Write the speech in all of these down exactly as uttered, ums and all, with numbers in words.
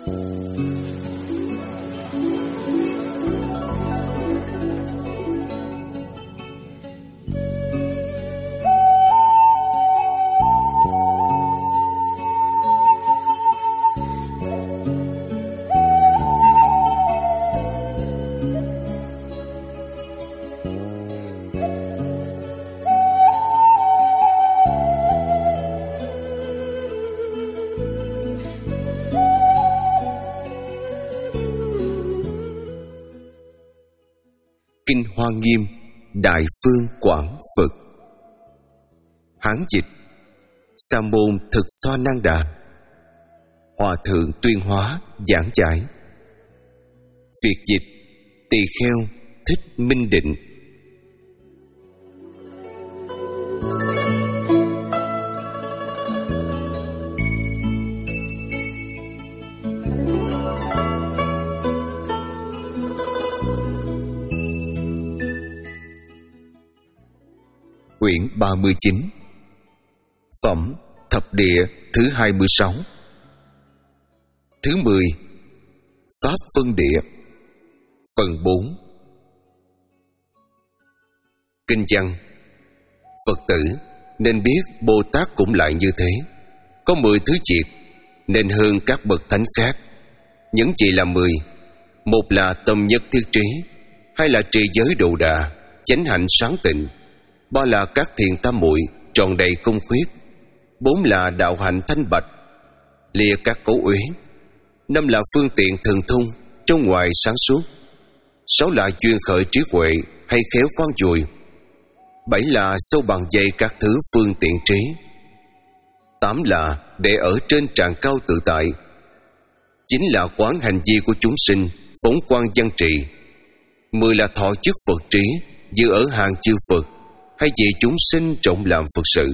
Kinh Hoa Nghiêm Đại Phương Quảng Phật. Hán dịch: Sa môn Thực Xoa Năng Đà. Hòa thượng Tuyên Hóa giảng giải. Việt dịch: Tỳ Kheo Thích Minh Định. Quyển ba mươi chín. Phẩm Thập Địa thứ hai mươi sáu. Thứ mười. Pháp Phân Địa. Phần bốn. Kinh văn: Phật tử nên biết Bồ Tát cũng lại như thế, có mười thứ triệt, nên hơn các bậc thánh khác. Những chỉ là mười: một là tâm nhất thiết trí, hai là trì giới độ đà, chánh hạnh sáng tịnh, ba là các thiền tam muội tròn đầy công khuyết, bốn là đạo hạnh thanh bạch, lìa các cấu uế, năm là phương tiện thần thông trong ngoài sáng suốt, sáu là duyên khởi trí huệ hay khéo khoan dùi, bảy là sâu bằng dây các thứ phương tiện trí, tám là để ở trên tràng cao tự tại, chín là quán hành vi của chúng sinh phóng quang văn trị, mười là thọ chức Phật trí giữ ở hàng chư Phật hay vì chúng sinh trọng làm Phật sự.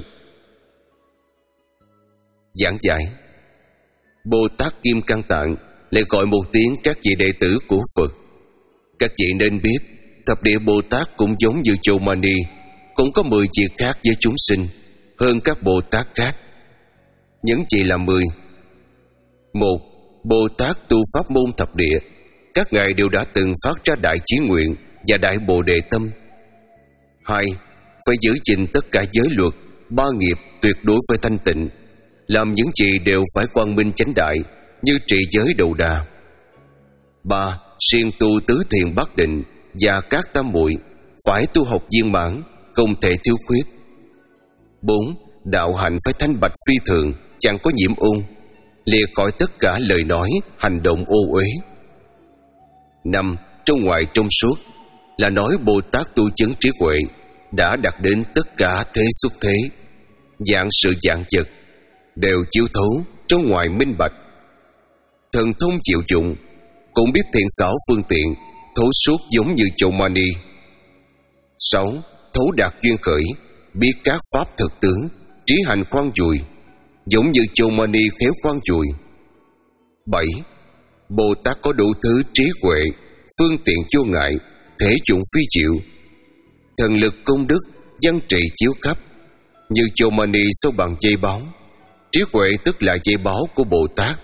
Giảng giải: Bồ Tát Kim Cang Tạng lại gọi một tiếng các vị đệ tử của Phật. Các vị nên biết thập địa Bồ Tát cũng giống như Chô Mani, cũng có mười việc khác với chúng sinh, hơn các Bồ Tát khác. Những chỉ là mười. Một. Bồ Tát tu pháp môn thập địa, các ngài đều đã từng phát ra đại chí nguyện và đại bồ đề tâm. Hai. Phải giữ gìn tất cả giới luật, ba nghiệp tuyệt đối phải thanh tịnh, làm những gì đều phải quang minh chánh đại, như trì giới độ đà. Ba. Siêng tu tứ thiền bát định và các tam muội, phải tu học viên mãn, không thể thiếu khuyết. Bốn. Đạo hạnh phải thanh bạch phi thường, chẳng có nhiễm ôn, lìa khỏi tất cả lời nói, hành động ô uế. Năm. Trong ngoài trong suốt, là nói Bồ Tát tu chứng trí huệ đã đạt đến tất cả thế xuất thế, dạng sự dạng vật đều chiếu thấu, trong ngoài minh bạch, thần thông chịu dụng, cũng biết thiện xảo phương tiện, thấu suốt giống như Chô Mani. Sáu. Thấu đạt duyên khởi, biết các pháp thực tướng, trí hành khoan dùi, giống như Chô Mani khéo khoan dùi. Bảy. Bồ Tát có đủ thứ trí huệ, phương tiện vô ngại, thể dụng phi diệu, thần lực công đức, văn trị chiếu khắp, như Chô Mani sâu bằng dây báo. Trí huệ tức là dây báo của Bồ Tát.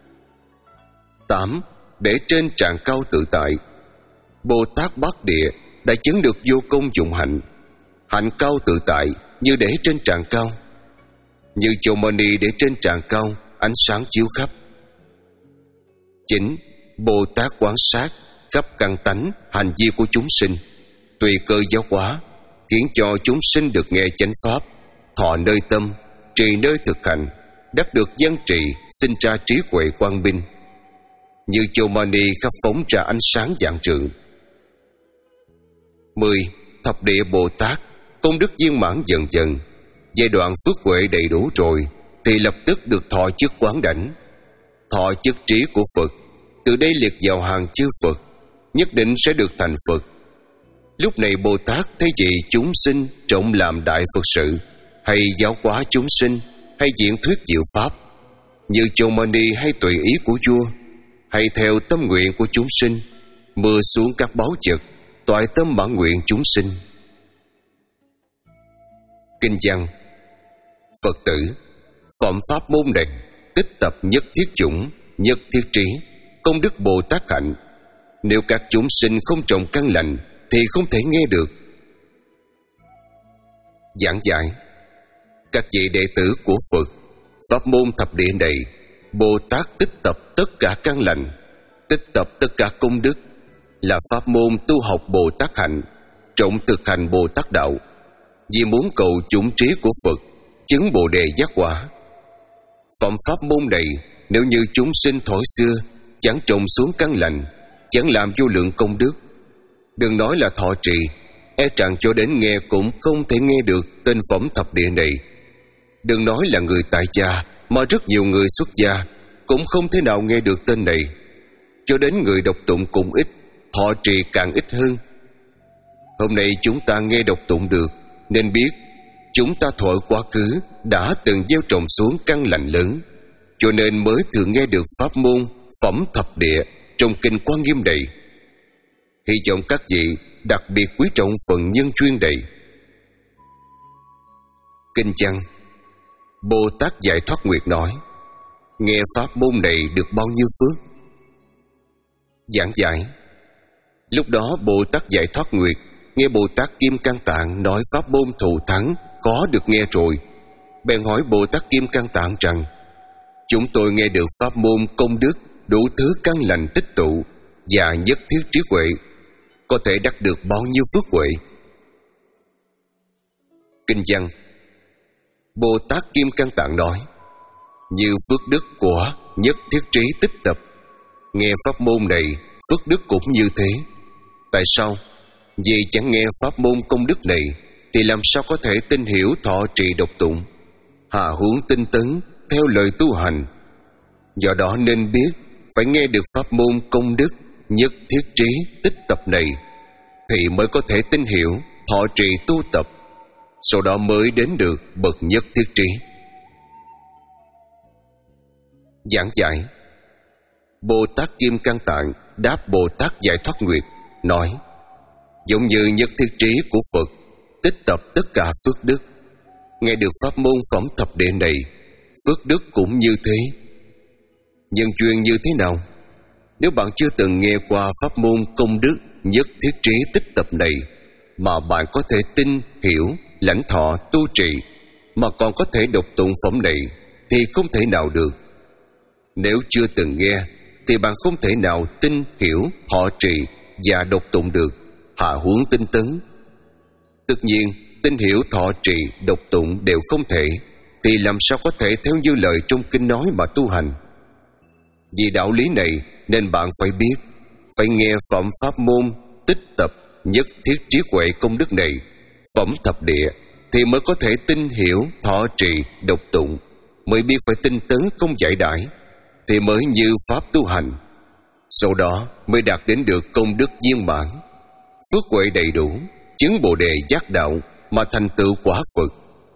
Tám. Để trên tràng cao tự tại, Bồ Tát Bát Địa đã chứng được vô công dụng hạnh, hạnh cao tự tại như để trên tràng cao, như Chô Mani để trên tràng cao, ánh sáng chiếu khắp. Chín. Bồ Tát quán sát khắp căn tánh hành vi của chúng sinh, tùy cơ giáo hóa, khiến cho chúng sinh được nghe chánh pháp, thọ nơi tâm, trì nơi thực hành, đắc được văn trì, sinh ra trí huệ quang minh, như Chô Mani khắp phóng ra ánh sáng vạn trượng. Mười. Thập địa Bồ Tát công đức viên mãn dần dần, giai đoạn phước huệ đầy đủ rồi thì lập tức được thọ chức quán đảnh, thọ chức trí của Phật, từ đây liệt vào hàng chư Phật, nhất định sẽ được thành Phật. Lúc này Bồ Tát thấy gì chúng sinh trọng làm đại Phật sự, hay giáo hóa chúng sinh, hay diễn thuyết diệu pháp, như Chô Mani, hay tùy ý của vua, hay theo tâm nguyện của chúng sinh, mưa xuống các báu vật, toại tâm mãn nguyện chúng sinh. Kinh văn: Phật tử, phẩm pháp môn này tích tập nhất thiết chủng, nhất thiết trí, công đức Bồ Tát hạnh. Nếu các chúng sinh không trồng căn lành thì không thể nghe được. Giảng giải: các vị đệ tử của Phật, pháp môn thập địa này, Bồ Tát tích tập tất cả căn lành, tích tập tất cả công đức, là pháp môn tu học Bồ Tát hạnh, trọng thực hành Bồ Tát đạo, vì muốn cầu chủng trí của Phật, chứng Bồ đề giác quả. Phẩm pháp môn này, nếu như chúng sinh thổi xưa chẳng trồng xuống căn lành, chẳng làm vô lượng công đức, đừng nói là thọ trì, e rằng cho đến nghe cũng không thể nghe được tên phẩm thập địa này. Đừng nói là người tại gia, mà rất nhiều người xuất gia cũng không thể nào nghe được tên này. Cho đến người đọc tụng cũng ít, thọ trì càng ít hơn. Hôm nay chúng ta nghe đọc tụng được, nên biết chúng ta thuở quá khứ đã từng gieo trồng xuống căn lành lớn, cho nên mới thường nghe được pháp môn phẩm thập địa trong kinh Quan Nghiêm này. Hy vọng các vị đặc biệt quý trọng phần nhân duyên này. Kinh văn: Bồ Tát Giải Thoát Nguyệt nói: nghe pháp môn này được bao nhiêu phước? Giảng giải: lúc đó Bồ Tát Giải Thoát Nguyệt nghe Bồ Tát Kim Cang Tạng nói pháp môn thù thắng khó được nghe rồi, bèn hỏi Bồ Tát Kim Cang Tạng rằng: chúng tôi nghe được pháp môn công đức đủ thứ căn lành tích tụ và nhất thiết trí huệ, có thể đắc được bao nhiêu phước huệ? Kinh văn: Bồ Tát Kim Cang Tạng nói: như phước đức của nhất thiết trí tích tập, nghe pháp môn này phước đức cũng như thế. Tại sao? Vì chẳng nghe pháp môn công đức này thì làm sao có thể tin hiểu thọ trì độc tụng, hạ huống tinh tấn theo lời tu hành. Do đó nên biết phải nghe được pháp môn công đức nhất thiết trí tích tập này thì mới có thể tin hiểu thọ trì tu tập, sau đó mới đến được bậc nhất thiết trí. Giảng giải: Bồ Tát Kim Cang Tạng đáp Bồ Tát Giải Thoát Nguyệt nói: giống như nhất thiết trí của Phật tích tập tất cả phước đức, nghe được pháp môn phẩm thập địa này phước đức cũng như thế. Nhân duyên như thế nào? Nếu bạn chưa từng nghe qua pháp môn công đức nhất thiết trí tích tập này mà bạn có thể tin, hiểu, lãnh thọ, tu trì, mà còn có thể đọc tụng phẩm này thì không thể nào được. Nếu chưa từng nghe thì bạn không thể nào tin, hiểu, thọ trì và đọc tụng được, hạ huống tinh tấn. Tất nhiên tin hiểu, thọ trì, đọc tụng đều không thể, thì làm sao có thể theo như lời trong kinh nói mà tu hành? Vì đạo lý này nên bạn phải biết, phải nghe phẩm pháp môn tích tập nhất thiết trí huệ công đức này, phẩm thập địa, thì mới có thể tin hiểu, thọ trì, đọc tụng, mới biết phải tinh tấn không giải đãi, thì mới như pháp tu hành. Sau đó mới đạt đến được công đức viên mãn, phước huệ đầy đủ, chứng Bồ đề giác đạo mà thành tựu quả Phật.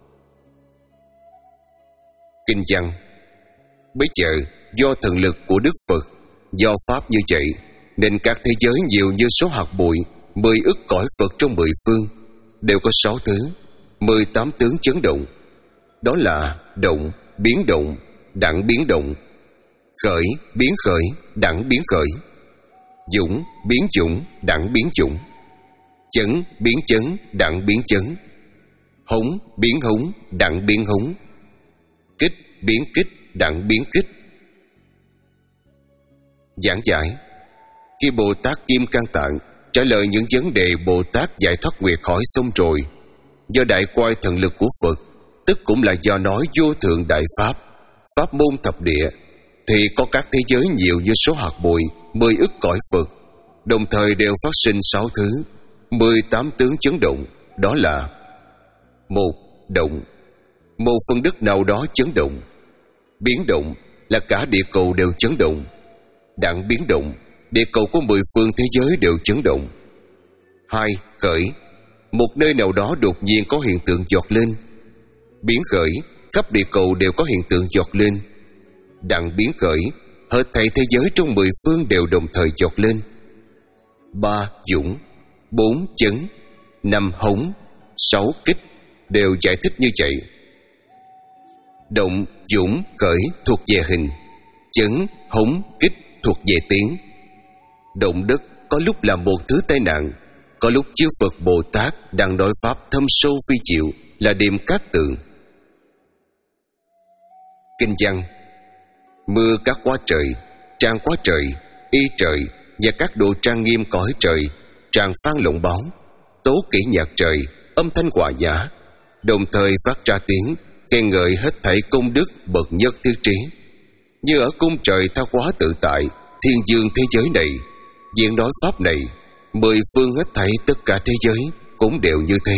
Kinh văn: bấy giờ do thần lực của Đức Phật, do pháp như vậy nên các thế giới nhiều như số hạt bụi, mười ức cõi Phật trong mười phương đều có sáu thứ, mười tám tướng chấn động. Đó là động, biến động, đẳng biến động, khởi, biến khởi, đẳng biến khởi, dũng, biến dũng, đẳng biến dũng, chấn, biến chấn, đẳng biến chấn, hống, biến hống, đẳng biến hống, kích, biến kích, đẳng biến kích. Giảng giải: khi Bồ Tát Kim Cang Tạng trả lời những vấn đề Bồ Tát Giải Thoát Nguyệt hỏi xong rồi, do đại quay thần lực của Phật, tức cũng là do nói vô thượng đại pháp, pháp môn thập địa, thì có các thế giới nhiều như số hạt bụi, mười ức cõi Phật, đồng thời đều phát sinh sáu thứ, mười tám tướng chấn động. Đó là: một, động, một phần đất nào đó chấn động. Biến động là cả địa cầu đều chấn động. Đẳng biến động, địa cầu có mười phương thế giới đều chấn động. Hai, khởi, một nơi nào đó đột nhiên có hiện tượng giọt lên. Biến khởi, khắp địa cầu đều có hiện tượng giọt lên. Đẳng biến khởi, hết thảy thế giới trong mười phương đều đồng thời giọt lên. Ba, dũng, bốn, chấn, năm, hống, sáu, kích đều giải thích như vậy. Động, dũng, khởi thuộc về hình, Chấn, hống, kích thuộc về tiếng. Động đất có lúc là một thứ tai nạn, có lúc chư Phật Bồ Tát đang nói pháp thâm sâu phi diệu, là điềm cát tường. Kinh văn: mưa các quá trời, trang quá trời, y trời và các độ trang nghiêm cõi trời, tràng phan lộng báo, tố kỹ nhạc trời, âm thanh hòa nhã, đồng thời phát ra tiếng khen ngợi hết thảy công đức bậc nhất thiết trí. Như ở cung trời tha hóa tự tại, thiên dương thế giới này, diện nói pháp này, mười phương hết thảy tất cả thế giới cũng đều như thế.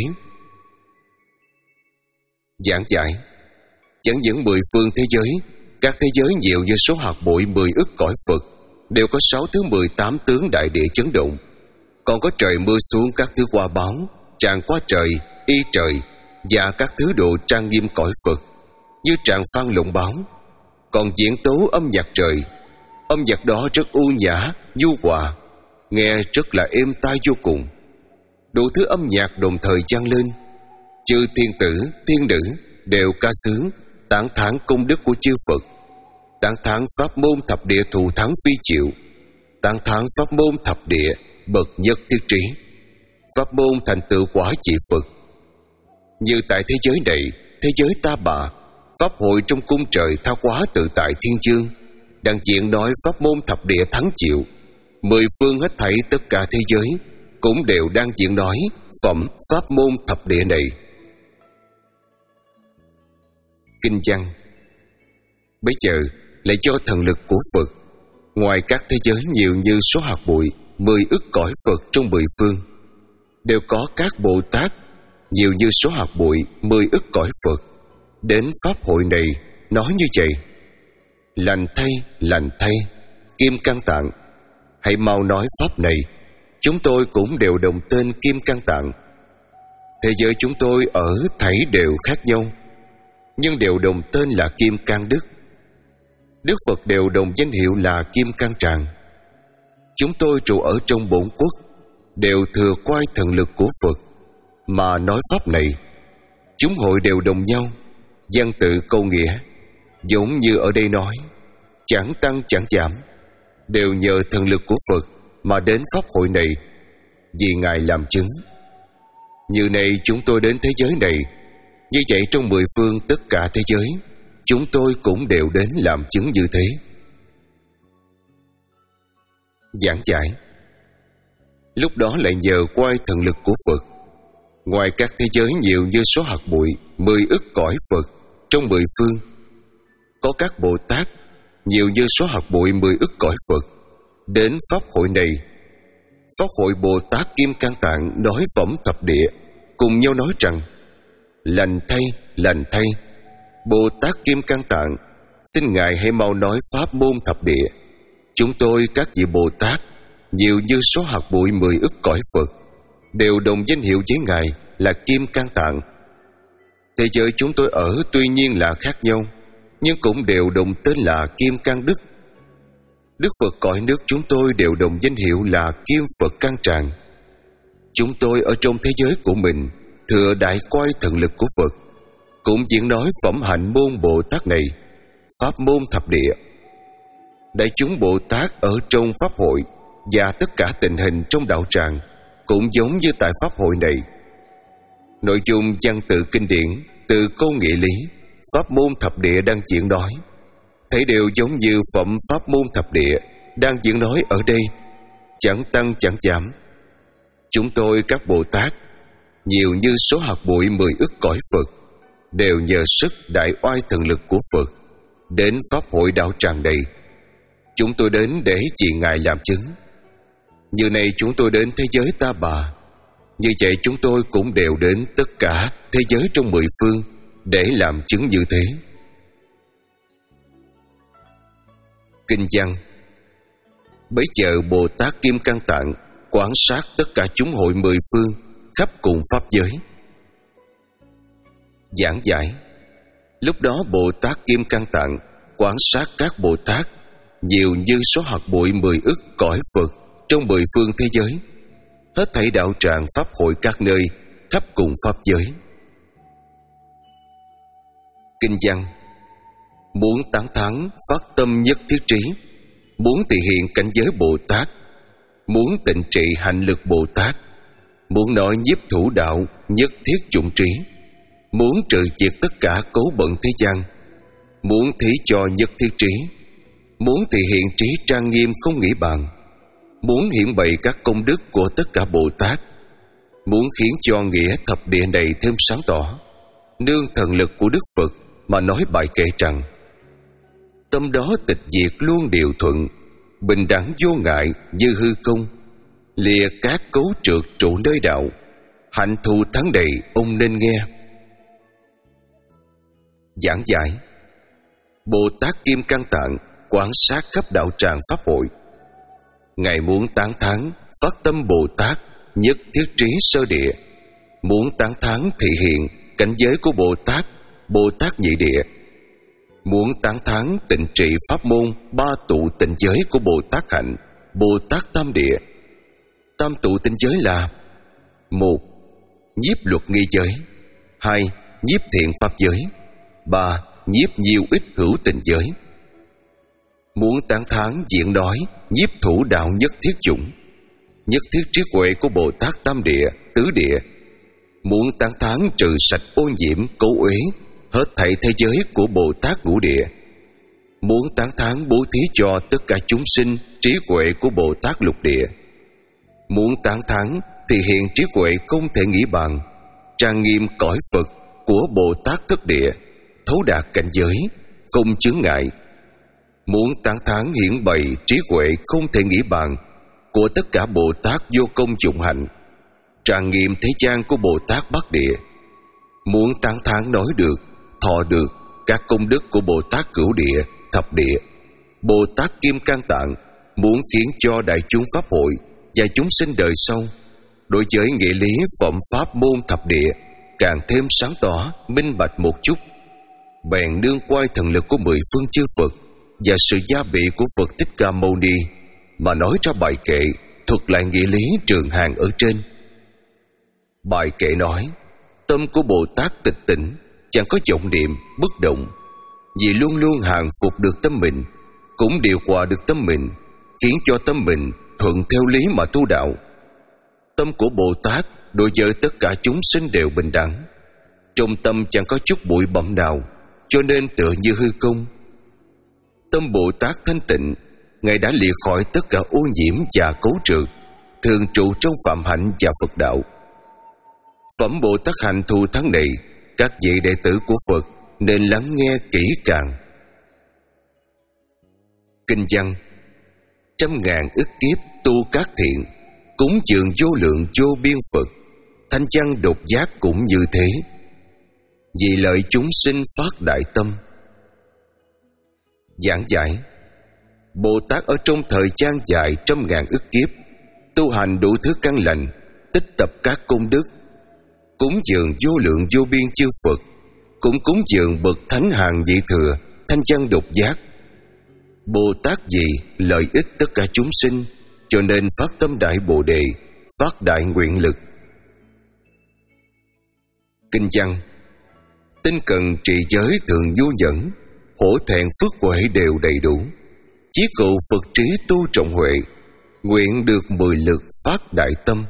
Giảng giải: chẳng những mười phương thế giới, các thế giới nhiều như số hạt bụi mười ức cõi Phật đều có sáu thứ mười tám tướng đại địa chấn động. Còn có trời mưa xuống các thứ hoa báo, tràng quá trời, y trời và các thứ độ trang nghiêm cõi Phật như tràng phan lộng báo. Còn diễn tấu âm nhạc trời, âm nhạc đó rất u nhã, nhu hòa, nghe rất là êm tai vô cùng. Đủ thứ âm nhạc đồng thời vang lên, chư thiên tử, thiên nữ đều ca sướng tán thán công đức của chư Phật, tán thán pháp môn thập địa thù thắng phi diệu, tán thán pháp môn thập địa bậc nhất thiết trí, pháp môn thành tựu quả trị Phật. Như tại thế giới này, thế giới Ta Bà, pháp hội trong cung trời tha hóa tự tại thiên dương đang diễn nói pháp môn thập địa thắng diệu. Mười phương hết thảy tất cả thế giới cũng đều đang diễn nói phẩm pháp môn thập địa này. Kinh văn: bây giờ lại cho thần lực của Phật, ngoài các thế giới nhiều như số hạt bụi mười ức cõi Phật trong mười phương, đều có các Bồ Tát nhiều như số hạt bụi mười ức cõi Phật đến pháp hội này nói như vậy: lành thay, lành thay, Kim Cang Tạng, hãy mau nói pháp này. Chúng tôi cũng đều đồng tên Kim Cang Tạng. Thế giới chúng tôi ở thảy đều khác nhau, nhưng đều đồng tên là Kim Cang Đức. Đức Phật đều đồng danh hiệu là Kim Cang Tràng. Chúng tôi trụ ở trong bổn quốc, đều thừa quay thần lực của Phật mà nói pháp này. Chúng hội đều đồng nhau, văn tự câu nghĩa, giống như ở đây nói, chẳng tăng chẳng giảm, đều nhờ thần lực của Phật mà đến pháp hội này, vì Ngài làm chứng. Như này chúng tôi đến thế giới này, như vậy trong mười phương tất cả thế giới, chúng tôi cũng đều đến làm chứng như thế. Giảng giải: lúc đó lại nhờ quay thần lực của Phật, ngoài các thế giới nhiều như số hạt bụi mười ức cõi Phật trong mười phương, có các Bồ Tát nhiều như số hạt bụi mười ức cõi Phật đến pháp hội này. Pháp hội Bồ Tát Kim Cang Tạng nói phẩm thập địa, cùng nhau nói rằng: lành thay, lành thay, Bồ Tát Kim Cang Tạng, xin Ngài hãy mau nói pháp môn thập địa. Chúng tôi các vị Bồ Tát nhiều như số hạt bụi mười ức cõi Phật đều đồng danh hiệu với Ngài là Kim Cang Tạng. Thế giới chúng tôi ở tuy nhiên là khác nhau, nhưng cũng đều đồng tên là Kim Cang Đức. Đức Phật cõi nước chúng tôi đều đồng danh hiệu là Kim Phật Cang Tràng. Chúng tôi ở trong thế giới của mình thừa đại quay thần lực của Phật, cũng diễn nói phẩm hạnh môn Bồ Tát này, pháp môn thập địa. Đại chúng Bồ Tát ở trong pháp hội và tất cả tình hình trong đạo tràng cũng giống như tại pháp hội này. Nội dung văn tự kinh điển, từ câu nghĩa lý, pháp môn thập địa đang diễn nói, thấy đều giống như phẩm pháp môn thập địa đang diễn nói ở đây, chẳng tăng chẳng giảm. Chúng tôi các Bồ Tát nhiều như số hạt bụi mười ức cõi Phật đều nhờ sức đại oai thần lực của Phật đến pháp hội đạo tràng này. Chúng tôi đến để vì Ngài làm chứng. Như này chúng tôi đến thế giới Ta Bà, như vậy chúng tôi cũng đều đến tất cả thế giới trong mười phương để làm chứng như thế. Kinh văn: bấy giờ Bồ Tát Kim Cang Tạng quan sát tất cả chúng hội mười phương khắp cùng pháp giới. Giảng giải: lúc đó Bồ Tát Kim Cang Tạng quan sát các Bồ Tát nhiều như số hạt bụi mười ức cõi Phật trong mười phương thế giới, hết thảy đạo tràng pháp hội các nơi khắp cùng pháp giới. Kinh văn: muốn tán thán phát tâm nhất thiết trí, muốn thể hiện cảnh giới Bồ Tát, muốn tịnh trị hạnh lực Bồ Tát, muốn nói nhiếp thủ đạo nhất thiết chủng trí, muốn trừ diệt tất cả cấu bận thế gian, muốn thí cho nhất thiết trí, muốn thể hiện trí trang nghiêm không nghĩ bàn, muốn hiển bày các công đức của tất cả Bồ Tát, muốn khiến cho nghĩa thập địa này thêm sáng tỏ, nương thần lực của Đức Phật mà nói bài kệ rằng: tâm đó tịch diệt luôn điều thuận, bình đẳng vô ngại như hư không, lìa các cấu trượt trụ nơi đạo, hạnh thù thắng đầy ông nên nghe. Giảng giải: Bồ Tát Kim Cang Tạng quan sát khắp đạo tràng pháp hội. Ngài muốn tán thán phát tâm Bồ Tát nhất thiết trí sơ địa, muốn tán thán thị hiện cảnh giới của Bồ Tát, Bồ Tát nhị địa, muốn tán thán tịnh trị pháp môn ba tụ tịnh giới của Bồ Tát hạnh, Bồ Tát tam địa. Tam tụ tịnh giới là: một. Nhiếp luật nghi giới, hai. Nhiếp thiện pháp giới, ba. Nhiếp nhiều ít hữu tịnh giới. Muốn tán thán diễn nói nhiếp thủ đạo nhất thiết chủng, nhất thiết trí huệ của Bồ Tát tam địa, tứ địa, muốn tán thán trừ sạch ô nhiễm cấu uế hết thảy thế giới của Bồ Tát ngũ địa, muốn tán thán bố thí cho tất cả chúng sinh trí huệ của Bồ Tát lục địa, muốn tán thán thì hiện trí huệ không thể nghĩ bàn, trang nghiêm cõi Phật của Bồ Tát thất địa, thấu đạt cảnh giới không chướng ngại, muốn tán thán hiển bày trí huệ không thể nghĩ bàn của tất cả Bồ Tát vô công dụng hạnh, trang nghiêm thế gian của Bồ Tát Bắc địa, muốn tán thán nói được, thọ được các công đức của Bồ Tát Cửu địa, thập địa, Bồ Tát Kim Cang Tạng, muốn khiến cho đại chúng pháp hội và chúng sinh đời sau đối với nghĩa lý phẩm pháp môn thập địa càng thêm sáng tỏ minh bạch một chút, bèn nương quay thần lực của mười phương chư Phật và sự gia bị của Phật Thích Ca Mâu Ni mà nói ra bài kệ thuật lại nghĩa lý trường hàng ở trên. Bài kệ nói: tâm của Bồ Tát tịch tỉnh, chẳng có vọng niệm bất động, vì luôn luôn hàng phục được tâm mình, cũng điều hòa được tâm mình, khiến cho tâm mình thuận theo lý mà tu đạo. Tâm của Bồ Tát đối với tất cả chúng sinh đều bình đẳng, trong tâm chẳng có chút bụi bặm nào, cho nên tựa như hư không. Tâm Bồ Tát thanh tịnh, Ngài đã lìa khỏi tất cả ô nhiễm và cấu trừ, thường trụ trong phạm hạnh và Phật đạo. Phẩm Bồ Tát hạnh thù thắng này, các vị đệ tử của Phật nên lắng nghe kỹ càng. Kinh văn: trăm ngàn ức kiếp tu các thiện, cúng dường vô lượng vô biên Phật, thanh văn đột giác cũng như thế, vì lợi chúng sinh phát đại tâm. Giảng giải: Bồ Tát ở trong thời gian dài trăm ngàn ức kiếp tu hành đủ thứ căn lành, tích tập các công đức, cúng dường vô lượng vô biên chư Phật, cũng cúng dường bậc thánh hàng vị thừa, thanh văn đột giác. Bồ Tát vì lợi ích tất cả chúng sinh, cho nên phát tâm đại Bồ đề, phát đại nguyện lực. Kinh văn: tinh cần trì giới thường nhu nhẫn, hổ thẹn phước huệ đều đầy đủ, chí cầu Phật trí tu trọng huệ, nguyện được mười lực phát đại tâm.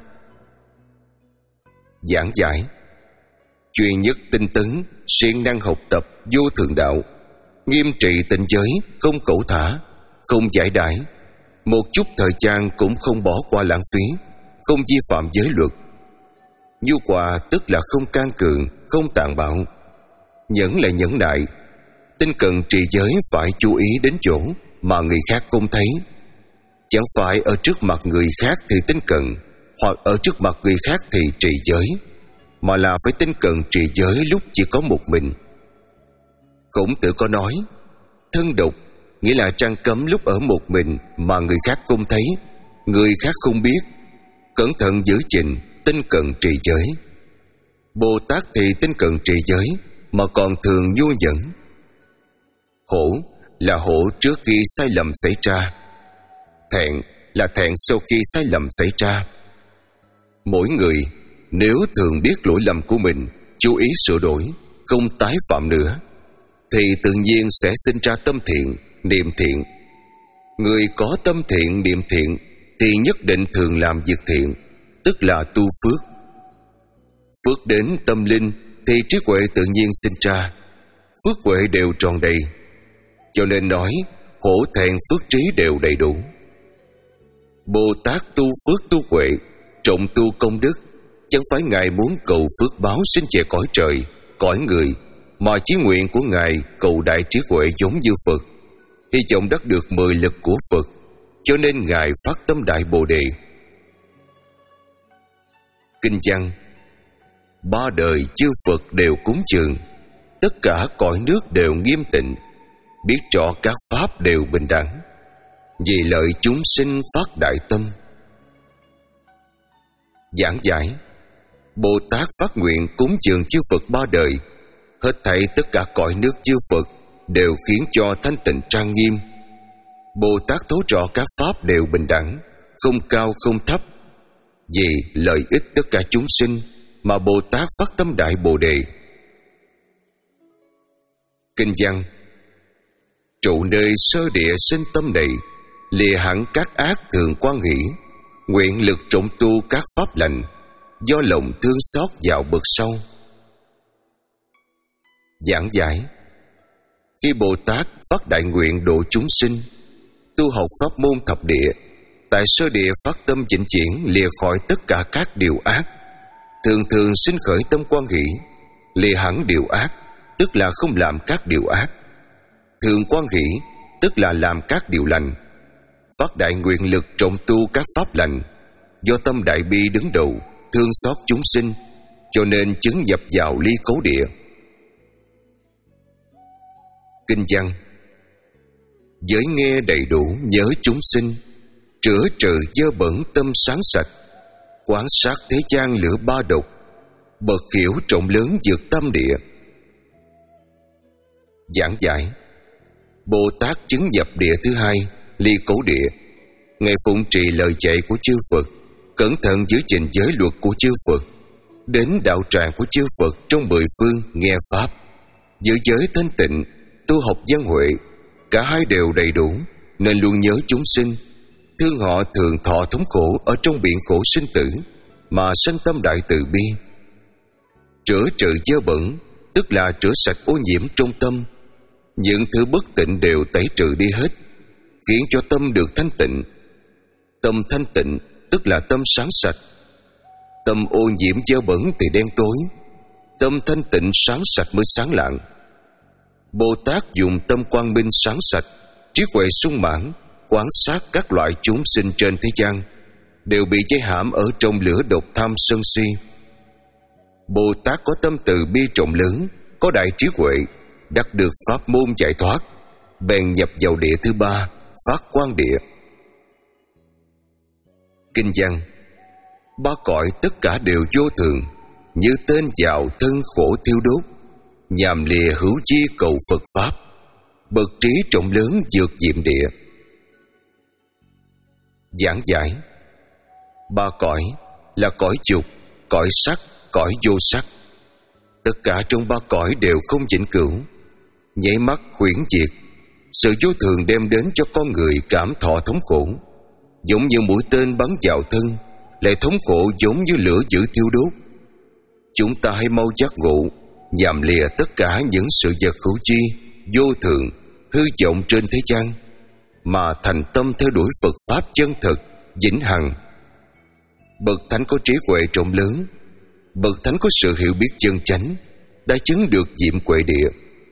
Giảng giải: chuyên nhất tinh tấn, siêng năng học tập vô thượng đạo, nghiêm trị tịnh giới, không cẩu thả, không giải đãi, một chút thời gian cũng không bỏ qua lãng phí, không vi phạm giới luật. Nhu hòa tức là không can cường, không tàn bạo, nhẫn là nhẫn nại. Tinh cần trì giới phải chú ý đến chỗ mà người khác không thấy, chẳng phải ở trước mặt người khác thì tinh cần, hoặc ở trước mặt người khác thì trì giới, mà là phải tinh cần trì giới lúc chỉ có một mình. Khổng Tử có nói: thân độc nghĩa là trang cấm lúc ở một mình mà người khác không thấy, người khác không biết, cẩn thận giữ gìn, tinh cần trì giới. Bồ Tát thì tinh cần trì giới mà còn thường nhu nhẫn. Hổ là hổ trước khi sai lầm xảy ra, thẹn là thẹn sau khi sai lầm xảy ra. Mỗi người nếu thường biết lỗi lầm của mình, chú ý sửa đổi, không tái phạm nữa, thì tự nhiên sẽ sinh ra tâm thiện, niệm thiện. Người có tâm thiện, niệm thiện thì nhất định thường làm việc thiện, tức là tu phước. Phước đến tâm linh thì trí huệ tự nhiên sinh ra, phước huệ đều tròn đầy. Cho nên nói hổ thẹn phước trí đều đầy đủ. Bồ Tát tu phước tu huệ, trọng tu công đức, chẳng phải Ngài muốn cầu phước báo sinh về cõi trời, cõi người, mà chí nguyện của Ngài cầu đại trí huệ giống như Phật, hy vọng đắc được mười lực của Phật, cho nên Ngài phát tâm đại Bồ Đề. Kinh văn: ba đời chư Phật đều cúng dường, tất cả cõi nước đều nghiêm tịnh, biết rõ các pháp đều bình đẳng, vì lợi chúng sinh phát đại tâm. Giảng giải: Bồ Tát phát nguyện cúng dường chư Phật ba đời, hết thảy tất cả cõi nước chư Phật đều khiến cho thanh tịnh trang nghiêm. Bồ Tát thấu rõ các pháp đều bình đẳng, không cao không thấp, vì lợi ích tất cả chúng sinh mà Bồ Tát phát tâm đại Bồ Đề. Kinh văn: trụ nơi sơ địa sinh tâm này, lìa hẳn các ác thường quan hỷ, nguyện lực trọng tu các pháp lành, do lòng thương xót vào bậc sâu. Giảng giải: khi Bồ Tát phát đại nguyện độ chúng sinh, tu học pháp môn thập địa, tại sơ địa phát tâm vĩnh viễn lìa khỏi tất cả các điều ác, thường thường sinh khởi tâm quan hỷ, lìa hẳn điều ác, tức là không làm các điều ác. Thường quan hỷ, tức là làm các điều lành. Phát đại nguyện lực trọng tu các pháp lành, do tâm đại bi đứng đầu, thương xót chúng sinh, cho nên chứng nhập vào ly cấu địa. Kinh văn: giới nghe đầy đủ nhớ chúng sinh, rửa trừ dơ bẩn tâm sáng sạch, quán sát thế gian lửa ba độc, bậc hiểu trọng lớn vượt tâm địa. Giảng giải: Bồ Tát chứng nhập địa thứ hai, ly cấu địa. Ngài phụng trì lời dạy của chư Phật, cẩn thận giữ gìn giới luật của chư Phật, đến đạo tràng của chư Phật trong mười phương nghe pháp, giữ giới thanh tịnh, tu học văn huệ, cả hai đều đầy đủ, nên luôn nhớ chúng sinh, thương họ thường thọ thống khổ ở trong biển khổ sinh tử, mà sanh tâm đại từ bi. Rửa trừ dơ bẩn, tức là rửa sạch ô nhiễm trong tâm, những thứ bất tịnh đều tẩy trừ đi hết, khiến cho tâm được thanh tịnh. Tâm thanh tịnh tức là tâm sáng sạch. Tâm ô nhiễm dơ bẩn thì đen tối, tâm thanh tịnh sáng sạch mới sáng lạng. Bồ Tát dùng tâm quang minh sáng sạch, trí huệ sung mãn, quán sát các loại chúng sinh trên thế gian, đều bị cháy hãm ở trong lửa độc tham sân si. Bồ Tát có tâm từ bi trọng lớn, có đại trí huệ, đắc được pháp môn giải thoát, bèn nhập vào địa thứ ba, phát quang địa. Kinh văn: ba cõi tất cả đều vô thường, như tên vào thân khổ thiêu đốt, nhàm lìa hữu chi cầu Phật pháp, bậc trí trọng lớn vượt diệm địa. Giảng giải: ba cõi là cõi dục, cõi sắc, cõi vô sắc. Tất cả trong ba cõi đều không vĩnh cửu, nháy mắt huyễn diệt. Sự vô thường đem đến cho con người cảm thọ thống khổ, giống như mũi tên bắn vào thân, lại thống khổ giống như lửa dữ thiêu đốt. Chúng ta hãy mau giác ngộ, nhằm lìa tất cả những sự vật hữu chi, vô thường, hư vọng trên thế gian, mà thành tâm theo đuổi Phật pháp chân thực, vĩnh hằng. Bậc thánh có trí huệ rộng lớn, bậc thánh có sự hiểu biết chân chánh, đã chứng được diệm huệ địa.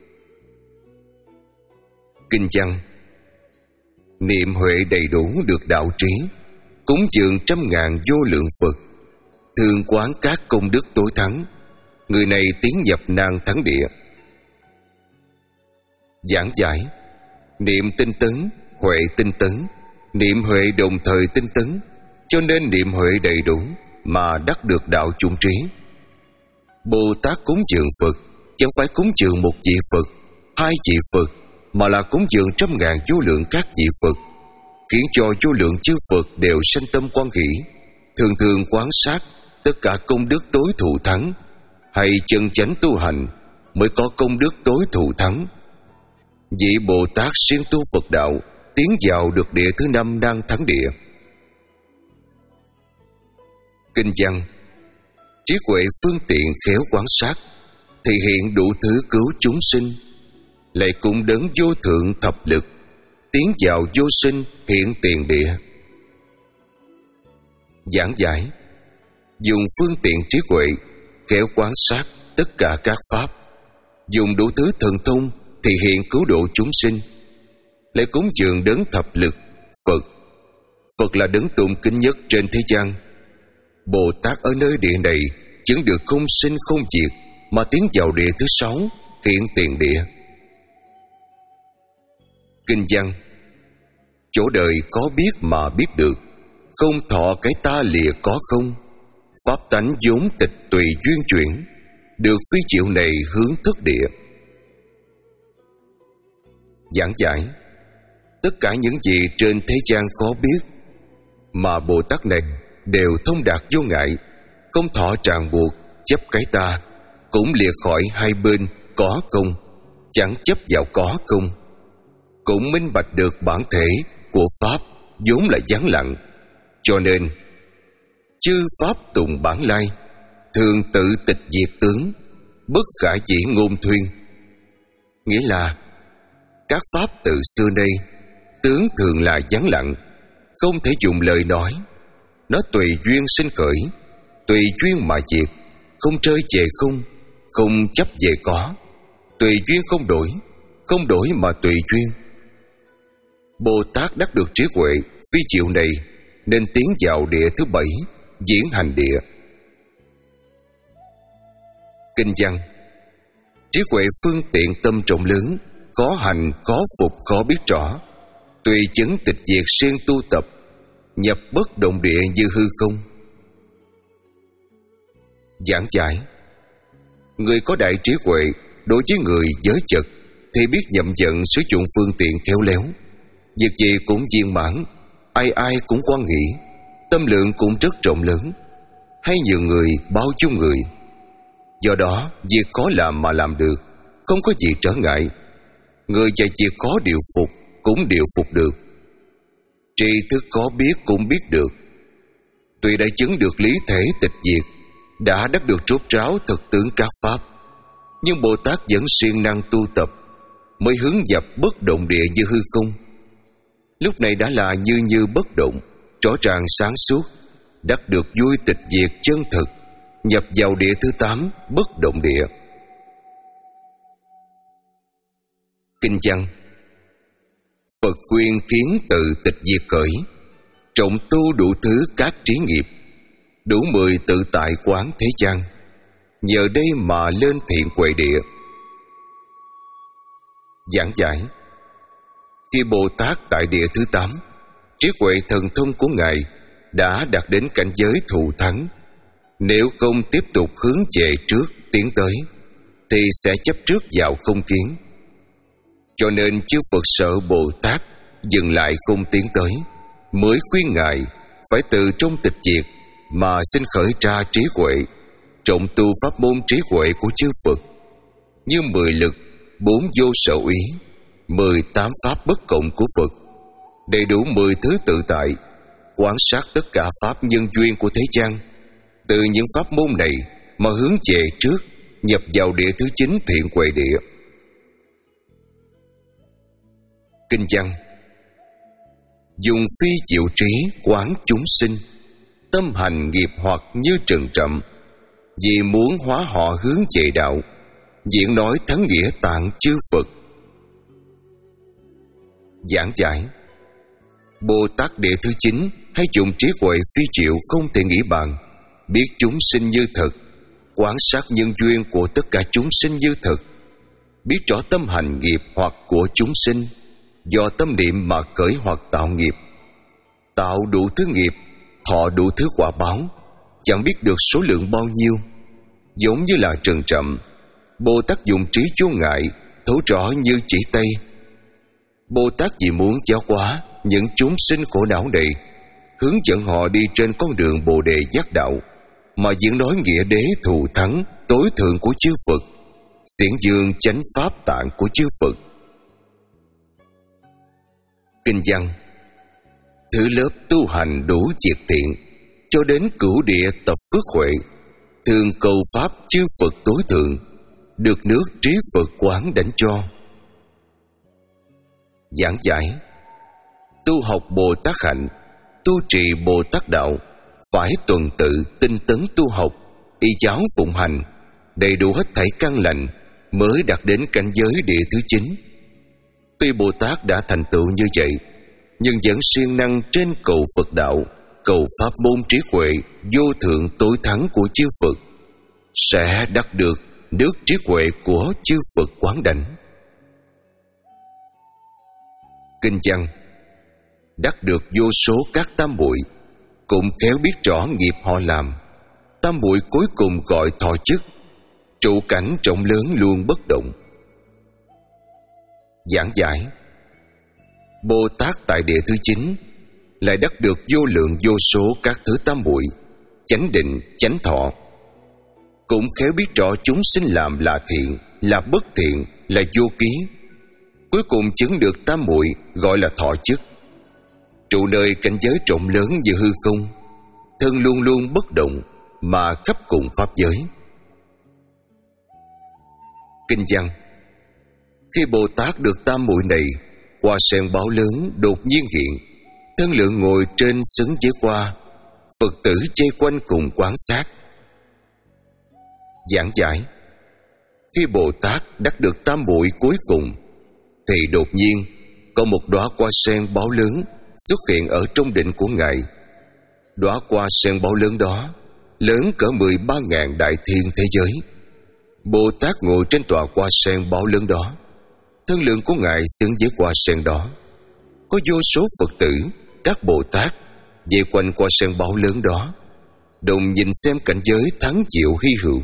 Kinh văn: niệm huệ đầy đủ được đạo trí, cúng dường trăm ngàn vô lượng Phật, thường quán các công đức tối thắng, người này tiến nhập nan thắng địa. Giảng giải: niệm tinh tấn, huệ tinh tấn, niệm huệ đồng thời tinh tấn, cho nên niệm huệ đầy đủ mà đắc được đạo chủng trí. Bồ Tát cúng dường Phật chẳng phải cúng dường một vị Phật, hai vị Phật, mà là cúng dường trăm ngàn vô lượng các vị Phật, khiến cho vô lượng chư Phật đều sanh tâm quan hỷ, thường thường quán sát tất cả công đức tối thù thắng, hay chân chánh tu hành mới có công đức tối thù thắng, vị Bồ Tát siêng tu Phật đạo tiến vào được địa thứ năm Nan Thắng Địa. Kinh văn: trí huệ phương tiện khéo quan sát, thì hiện đủ thứ cứu chúng sinh, lại cũng đấng vô thượng thập lực, tiến vào vô sinh hiện tiền địa. Giảng giải: dùng phương tiện trí huệ khéo quan sát tất cả các pháp, dùng đủ thứ thần thông thì hiện cứu độ chúng sinh, lại cúng dường đấng thập lực Phật. Phật là đấng tụng kính nhất trên thế gian. Bồ Tát ở nơi địa này chứng được không sinh không diệt, mà tiến vào địa thứ sáu hiện tiền địa. Kinh văn: chỗ đời có biết mà biết được, không thọ cái ta lìa có không, pháp tánh vốn tịch tùy duyên chuyển, được phi triệu này hướng thức địa. Giảng giải: tất cả những gì trên thế gian khó biết, mà Bồ Tát này đều thông đạt vô ngại, không thọ ràng buộc chấp cái ta, cũng lìa khỏi hai bên có công, chẳng chấp vào có công, cũng minh bạch được bản thể của pháp vốn là vắng lặng. Cho nên chư pháp tùng bản lai, thường tự tịch diệt tướng, bất khả chỉ ngôn thuyên. Nghĩa là các pháp từ xưa nay tướng thường là vắng lặng, không thể dùng lời nói. Nó tùy duyên sinh khởi, tùy duyên mà diệt, không rơi về không, không chấp về có, tùy duyên không đổi, không đổi mà tùy duyên. Bồ Tát đắc được trí huệ phi triệu này, nên tiến vào địa thứ bảy diễn hành địa. Kinh văn: trí huệ phương tiện tâm trọng lớn, khó hành khó phục khó biết rõ, tùy chứng tịch diệt siêng tu tập, nhập bất động địa như hư không. Giảng giải: người có đại trí huệ đối với người giới chật thì biết nhậm vận sử dụng phương tiện khéo léo, việc gì cũng viên mãn, ai ai cũng quan nghĩ, tâm lượng cũng rất rộng lớn, hay nhiều người bao dung người. Do đó việc khó làm mà làm được, không có gì trở ngại. Người dạy việc khó điều phục cũng điều phục được, tri thức khó biết cũng biết được. Tuy đã chứng được lý thể tịch diệt, đã đắc được rốt ráo thực tướng các pháp, nhưng Bồ Tát vẫn siêng năng tu tập, mới hướng nhập bất động địa như hư không. Lúc này đã là như như bất động, rõ ràng sáng suốt, đắc được vui tịch diệt chân thực, nhập vào địa thứ tám bất động địa. Kinh văn: Phật khuyên khiến tự tịch diệt khởi, trọng tu đủ thứ các trí nghiệp, đủ mười tự tại quán thế gian, nhờ đây mà lên thiện huệ địa. Giảng giải: khi Bồ Tát tại địa thứ tám, trí huệ thần thông của Ngài đã đạt đến cảnh giới thù thắng. Nếu không tiếp tục hướng về trước tiến tới, thì sẽ chấp trước vào không kiến. Cho nên chư Phật sợ Bồ Tát dừng lại không tiến tới, mới khuyên Ngài phải từ trong tịch diệt mà xin khởi ra trí huệ, trọng tu pháp môn trí huệ của chư Phật, như mười lực, bốn vô sở úy, mười tám pháp bất cộng của Phật, đầy đủ mười thứ tự tại, quan sát tất cả pháp nhân duyên của thế gian. Từ những pháp môn này mà hướng về trước, nhập vào địa thứ chín thiện huệ địa. Kinh văn: dùng phi diệu trí quán chúng sinh, tâm hành nghiệp hoặc như trần trậm, vì muốn hóa họ hướng về đạo, diễn nói thắng nghĩa tạng chư Phật. Giảng giải: Bồ Tát địa thứ chín hay dùng trí huệ phi diệu không thể nghĩ bàn, biết chúng sinh như thật, quan sát nhân duyên của tất cả chúng sinh như thật, biết rõ tâm hành nghiệp hoặc của chúng sinh, do tâm niệm mà khởi hoặc tạo nghiệp, tạo đủ thứ nghiệp, thọ đủ thứ quả báo, chẳng biết được số lượng bao nhiêu. Giống như là trần trậm, Bồ Tát dùng trí vô ngại thấu rõ như chỉ tay. Bồ Tát vì muốn giáo hóa những chúng sinh khổ não này, hướng dẫn họ đi trên con đường Bồ đề giác đạo, mà diễn nói nghĩa đế thù thắng tối thượng của chư Phật, xiển dương chánh pháp tạng của chư Phật. Kinh văn: thứ lớp tu hành đủ triệt thiện, cho đến cửu địa tập phước huệ, thường cầu pháp chư Phật tối thượng, được nước trí Phật quán đảnh cho. Giảng giải: tu học Bồ Tát hạnh, tu trì Bồ Tát đạo, phải tuần tự tinh tấn tu học, y giáo phụng hành, đầy đủ hết thảy căn lành, mới đạt đến cảnh giới địa thứ chín. Tuy Bồ Tát đã thành tựu như vậy, nhưng vẫn siêng năng trên cầu Phật đạo, cầu pháp môn trí huệ vô thượng tối thắng của chư Phật, sẽ đắc được nước trí huệ của chư Phật quán đảnh. Kinh văn: đắc được vô số các tam muội, cũng khéo biết rõ nghiệp họ làm. Tam muội cuối cùng gọi thọ chức, trụ cảnh rộng lớn luôn bất động. Giảng giải: Bồ Tát tại địa thứ chín lại đắc được vô lượng vô số các thứ tam muội, chánh định, chánh thọ, cũng khéo biết rõ chúng sinh làm là thiện, là bất thiện, là vô ký, cuối cùng chứng được tam muội gọi là thọ chức, trụ nơi cảnh giới rộng lớn như hư không, thân luôn luôn bất động mà khắp cùng pháp giới. Kinh văn: khi Bồ Tát được tam muội này, hoa sen báo lớn đột nhiên hiện, thân lượng ngồi trên xứng với hoa, Phật tử vây quanh cùng quan sát. Giảng giải: khi Bồ Tát đắc được tam muội cuối cùng, thì đột nhiên có một đóa hoa sen báo lớn xuất hiện ở trong định của Ngài. Đóa hoa sen báo lớn đó lớn cỡ mười ba ngàn đại thiên thế giới. Bồ Tát ngồi trên tòa hoa sen báo lớn đó, thân lượng của Ngài xứng với hoa sen đó. Có vô số Phật tử, các Bồ Tát vây quanh hoa sen báo lớn đó, đồng nhìn xem cảnh giới thắng diệu hy hữu.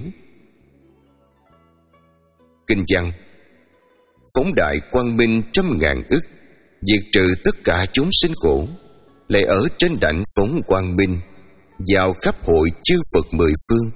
Kinh văn: phóng đại quang minh trăm ngàn ức, diệt trừ tất cả chúng sinh khổ, lại ở trên đảnh phóng quang minh, vào khắp hội chư Phật mười phương.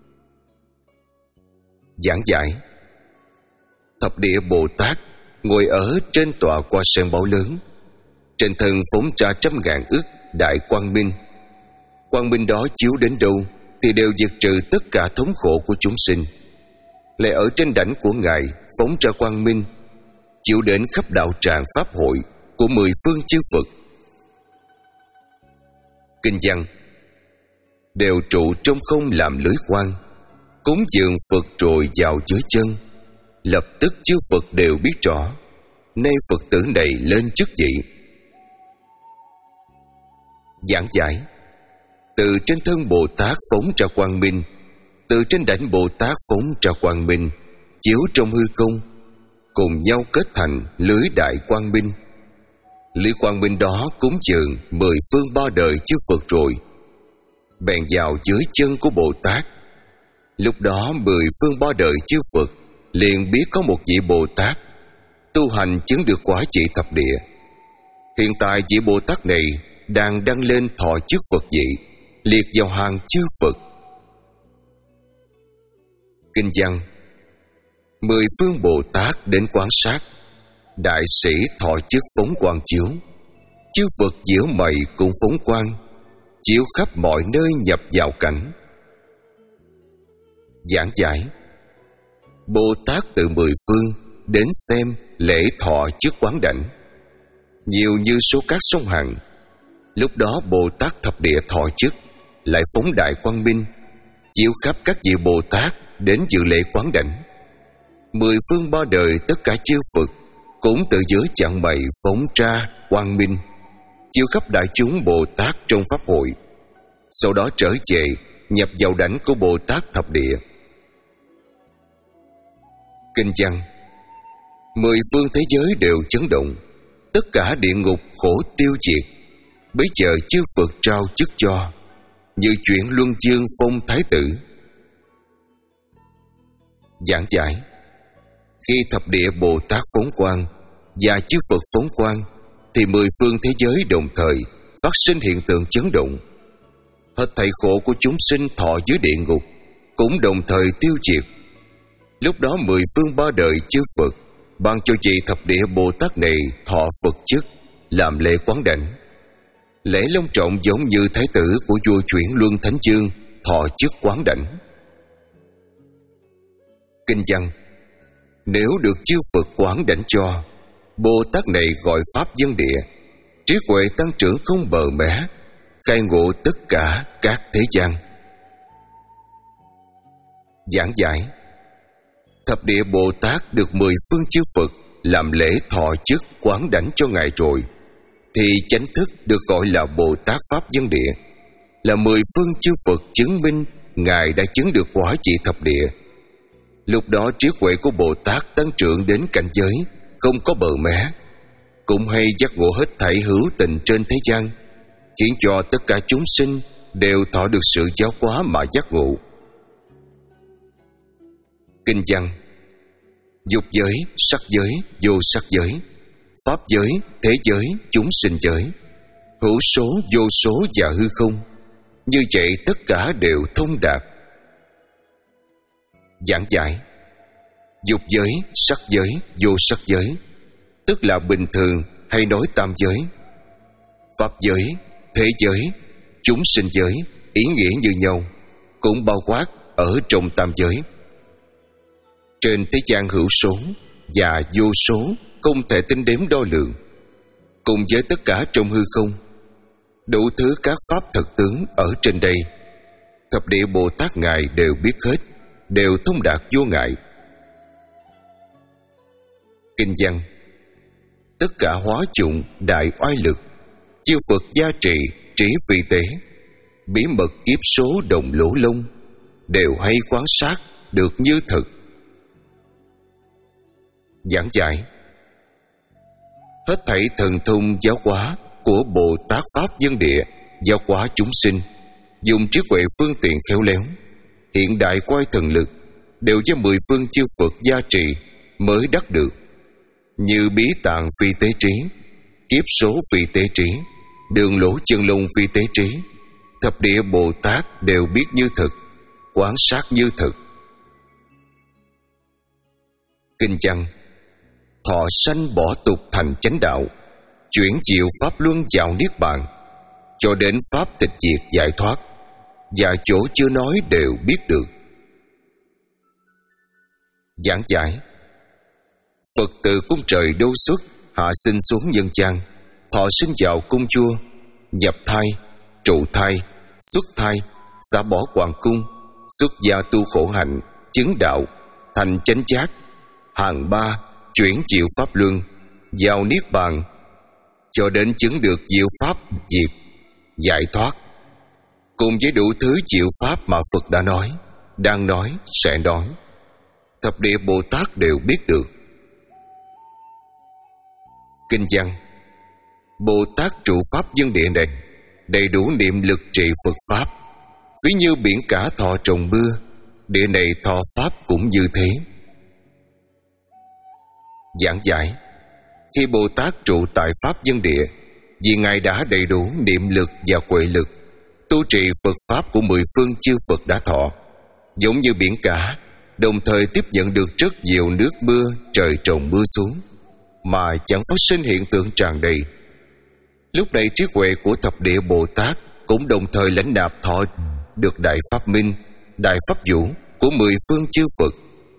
Giảng giải: thập địa Bồ Tát ngồi ở trên tòa hoa sen báo lớn, trên thân phóng ra trăm ngàn ức đại quang minh. Quang minh đó chiếu đến đâu thì đều diệt trừ tất cả thống khổ của chúng sinh. Lại ở trên đảnh của Ngài phóng ra quang minh, chiếu đến khắp đạo tràng pháp hội của mười phương chư Phật. Kinh văn: đều trụ trong không làm lưới quang, cúng dường Phật rồi vào dưới chân, lập tức chư Phật đều biết rõ, nay Phật tử này lên chức vị. Giảng giải: từ trên thân Bồ Tát phóng ra quang minh, từ trên đảnh Bồ Tát phóng ra quang minh, chiếu trong hư không, cùng nhau kết thành lưới đại quang minh. Lưới quang minh đó cúng dường mười phương ba đời chư Phật rồi, bèn vào dưới chân của Bồ Tát. Lúc đó mười phương ba đời chư Phật liền biết có một vị Bồ Tát tu hành chứng được quả vị thập địa. Hiện tại vị Bồ Tát này đang đăng lên thọ chức Phật vị, liệt vào hàng chư Phật. Kinh văn: mười phương Bồ Tát đến quan sát, đại sĩ thọ chức phóng quang chiếu, chư Phật diễu mày cũng phóng quang, chiếu khắp mọi nơi nhập vào cảnh. Giảng giải: Bồ Tát từ mười phương đến xem lễ thọ chức quán đảnh, nhiều như số cát sông Hằng. Lúc đó Bồ Tát thập địa thọ chức lại phóng đại quang minh, chiếu khắp các vị Bồ Tát đến dự lễ quán đảnh. Mười phương ba đời tất cả chư Phật cũng từ dưới chạng mày phóng ra quang minh, chiếu khắp đại chúng Bồ Tát trong pháp hội. Sau đó trở về nhập vào đảnh của Bồ Tát thập địa. Kinh văn: mười phương thế giới đều chấn động, tất cả địa ngục khổ tiêu diệt. Bấy giờ chư Phật trao chức cho, như chuyện luân dương phong thái tử. Giảng giải: khi thập địa Bồ Tát phóng quang và chư Phật phóng quang, thì mười phương thế giới đồng thời phát sinh hiện tượng chấn động. Hết thảy khổ của chúng sinh thọ dưới địa ngục cũng đồng thời tiêu diệt. Lúc đó mười phương ba đời chư Phật ban cho vị thập địa Bồ Tát này thọ Phật chức, làm lễ quán đảnh. Lễ long trọng giống như thái tử của vua chuyển luân thánh chương thọ chức quán đảnh. Kinh văn: nếu được chư Phật quán đảnh cho, Bồ Tát này gọi pháp dân địa, trí huệ tăng trưởng không bờ mẻ, khai ngộ tất cả các thế gian. Giảng giải: thập địa Bồ Tát được mười phương chư Phật làm lễ thọ chức quán đảnh cho ngài rồi, thì chánh thức được gọi là Bồ Tát pháp dân địa, là mười phương chư Phật chứng minh ngài đã chứng được quả vị thập địa. Lúc đó trí huệ của Bồ Tát tăng trưởng đến cảnh giới không có bờ mé, cũng hay giác ngộ hết thảy hữu tình trên thế gian, khiến cho tất cả chúng sinh đều thọ được sự giáo hóa mà giác ngộ. Kinh văn: dục giới, sắc giới, vô sắc giới, pháp giới, thế giới, chúng sinh giới, hữu số, vô số và hư không, như vậy tất cả đều thông đạt. Giảng giải: dục giới, sắc giới, vô sắc giới, tức là bình thường hay nói tam giới. Pháp giới, thế giới, chúng sinh giới, ý nghĩa như nhau, cũng bao quát ở trong tam giới. Trên thế gian hữu số và vô số, không thể tính đếm đo lường, cùng với tất cả trong hư không, đủ thứ các pháp thực tướng ở trên đây, thập địa Bồ Tát ngài đều biết hết, đều thông đạt vô ngại. Kinh văn: tất cả hóa dụng đại oai lực, chư Phật gia trì trí vi tế, bí mật kiếp số đồng lỗ lông, đều hay quan sát được như thực. Giảng giải: hết thảy thần thông giáo hóa của Bồ Tát pháp dân địa, giáo hóa chúng sinh, dùng trí huệ phương tiện khéo léo, hiện đại quay thần lực, đều do mười phương chư Phật gia trì mới đắc được, như bí tạng phi tế trí, kiếp số phi tế trí, đường lỗ chân lông phi tế trí, thập địa Bồ Tát đều biết như thực, quán sát như thực. Kinh văn: thọ sanh bỏ tục thành chánh đạo, chuyển diệu pháp luân vào niết bàn, cho đến pháp tịch diệt giải thoát, và chỗ chưa nói đều biết được. Giảng giải: Phật từ cung trời đâu xuất, hạ sinh xuống nhân gian, thọ sinh vào cung vua, nhập thai, trụ thai, xuất thai, xả bỏ hoàng cung, xuất gia tu khổ hạnh, chứng đạo, thành chánh giác, hàng ba, chuyển diệu pháp luân, vào niết bàn, cho đến chứng được diệu pháp diệt, giải thoát, cùng với đủ thứ diệu pháp mà Phật đã nói, đang nói, sẽ nói, thập địa Bồ Tát đều biết được. Kinh văn: Bồ Tát trụ pháp dân địa này, đầy đủ niệm lực trị Phật pháp, ví như biển cả thọ trồng mưa, địa này thọ pháp cũng như thế. Giảng giải: khi Bồ Tát trụ tại pháp dân địa, vì ngài đã đầy đủ niệm lực và huệ lực, tu trì Phật pháp của mười phương chư Phật đã thọ, giống như biển cả, đồng thời tiếp nhận được rất nhiều nước mưa trời trồng mưa xuống, mà chẳng phát sinh hiện tượng tràn đầy. Lúc này trí huệ của thập địa Bồ Tát cũng đồng thời lãnh nạp thọ được đại pháp minh, đại pháp vũ của mười phương chư Phật.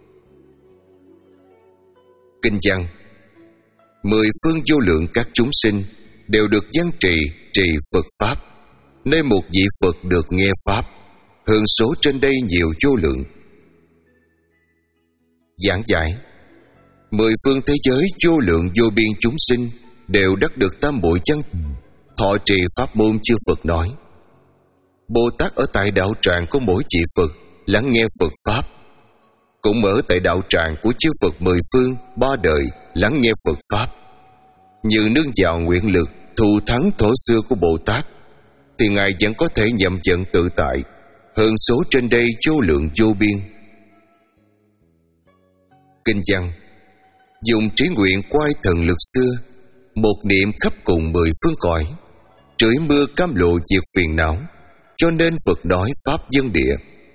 Kinh văn: mười phương vô lượng các chúng sinh đều được văn trì trì Phật pháp, nơi một vị Phật được nghe pháp, hơn số trên đây nhiều vô lượng. Giảng giải: mười phương thế giới vô lượng vô biên chúng sinh đều đắc được tam bội văn thọ trì pháp môn chư Phật nói. Bồ Tát ở tại đạo tràng của mỗi vị Phật lắng nghe Phật pháp, cũng ở tại đạo tràng của chư Phật mười phương ba đời lắng nghe Phật pháp. Như nương vào nguyện lực thù thắng thổ xưa của Bồ Tát, thì ngài vẫn có thể nhậm vận tự tại, hơn số trên đây vô lượng vô biên. Kinh văn: dùng trí nguyện quay thần lực xưa, một niệm khắp cùng mười phương cõi, trưởi mưa cam lộ diệt phiền não, cho nên Phật nói pháp dân địa.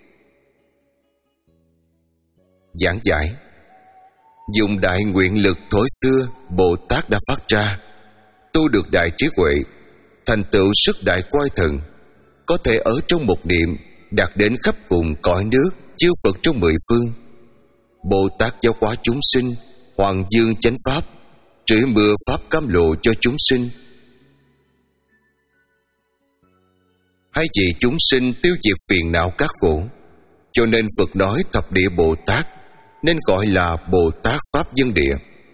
Giảng giải: dùng đại nguyện lực thổi xưa Bồ Tát đã phát ra, tu được đại trí huệ, thành tựu sức đại quái thần, có thể ở trong một niệm đạt đến khắp cùng cõi nước chư Phật trong mười phương. Bồ Tát giáo hóa chúng sinh, hoàng dương chánh pháp, trữ mưa pháp cam lộ cho chúng sinh. Hay vì chúng sinh tiêu diệt phiền não các khổ, cho nên Phật nói thập địa Bồ Tát, nên gọi là Bồ Tát Pháp Dân Địa.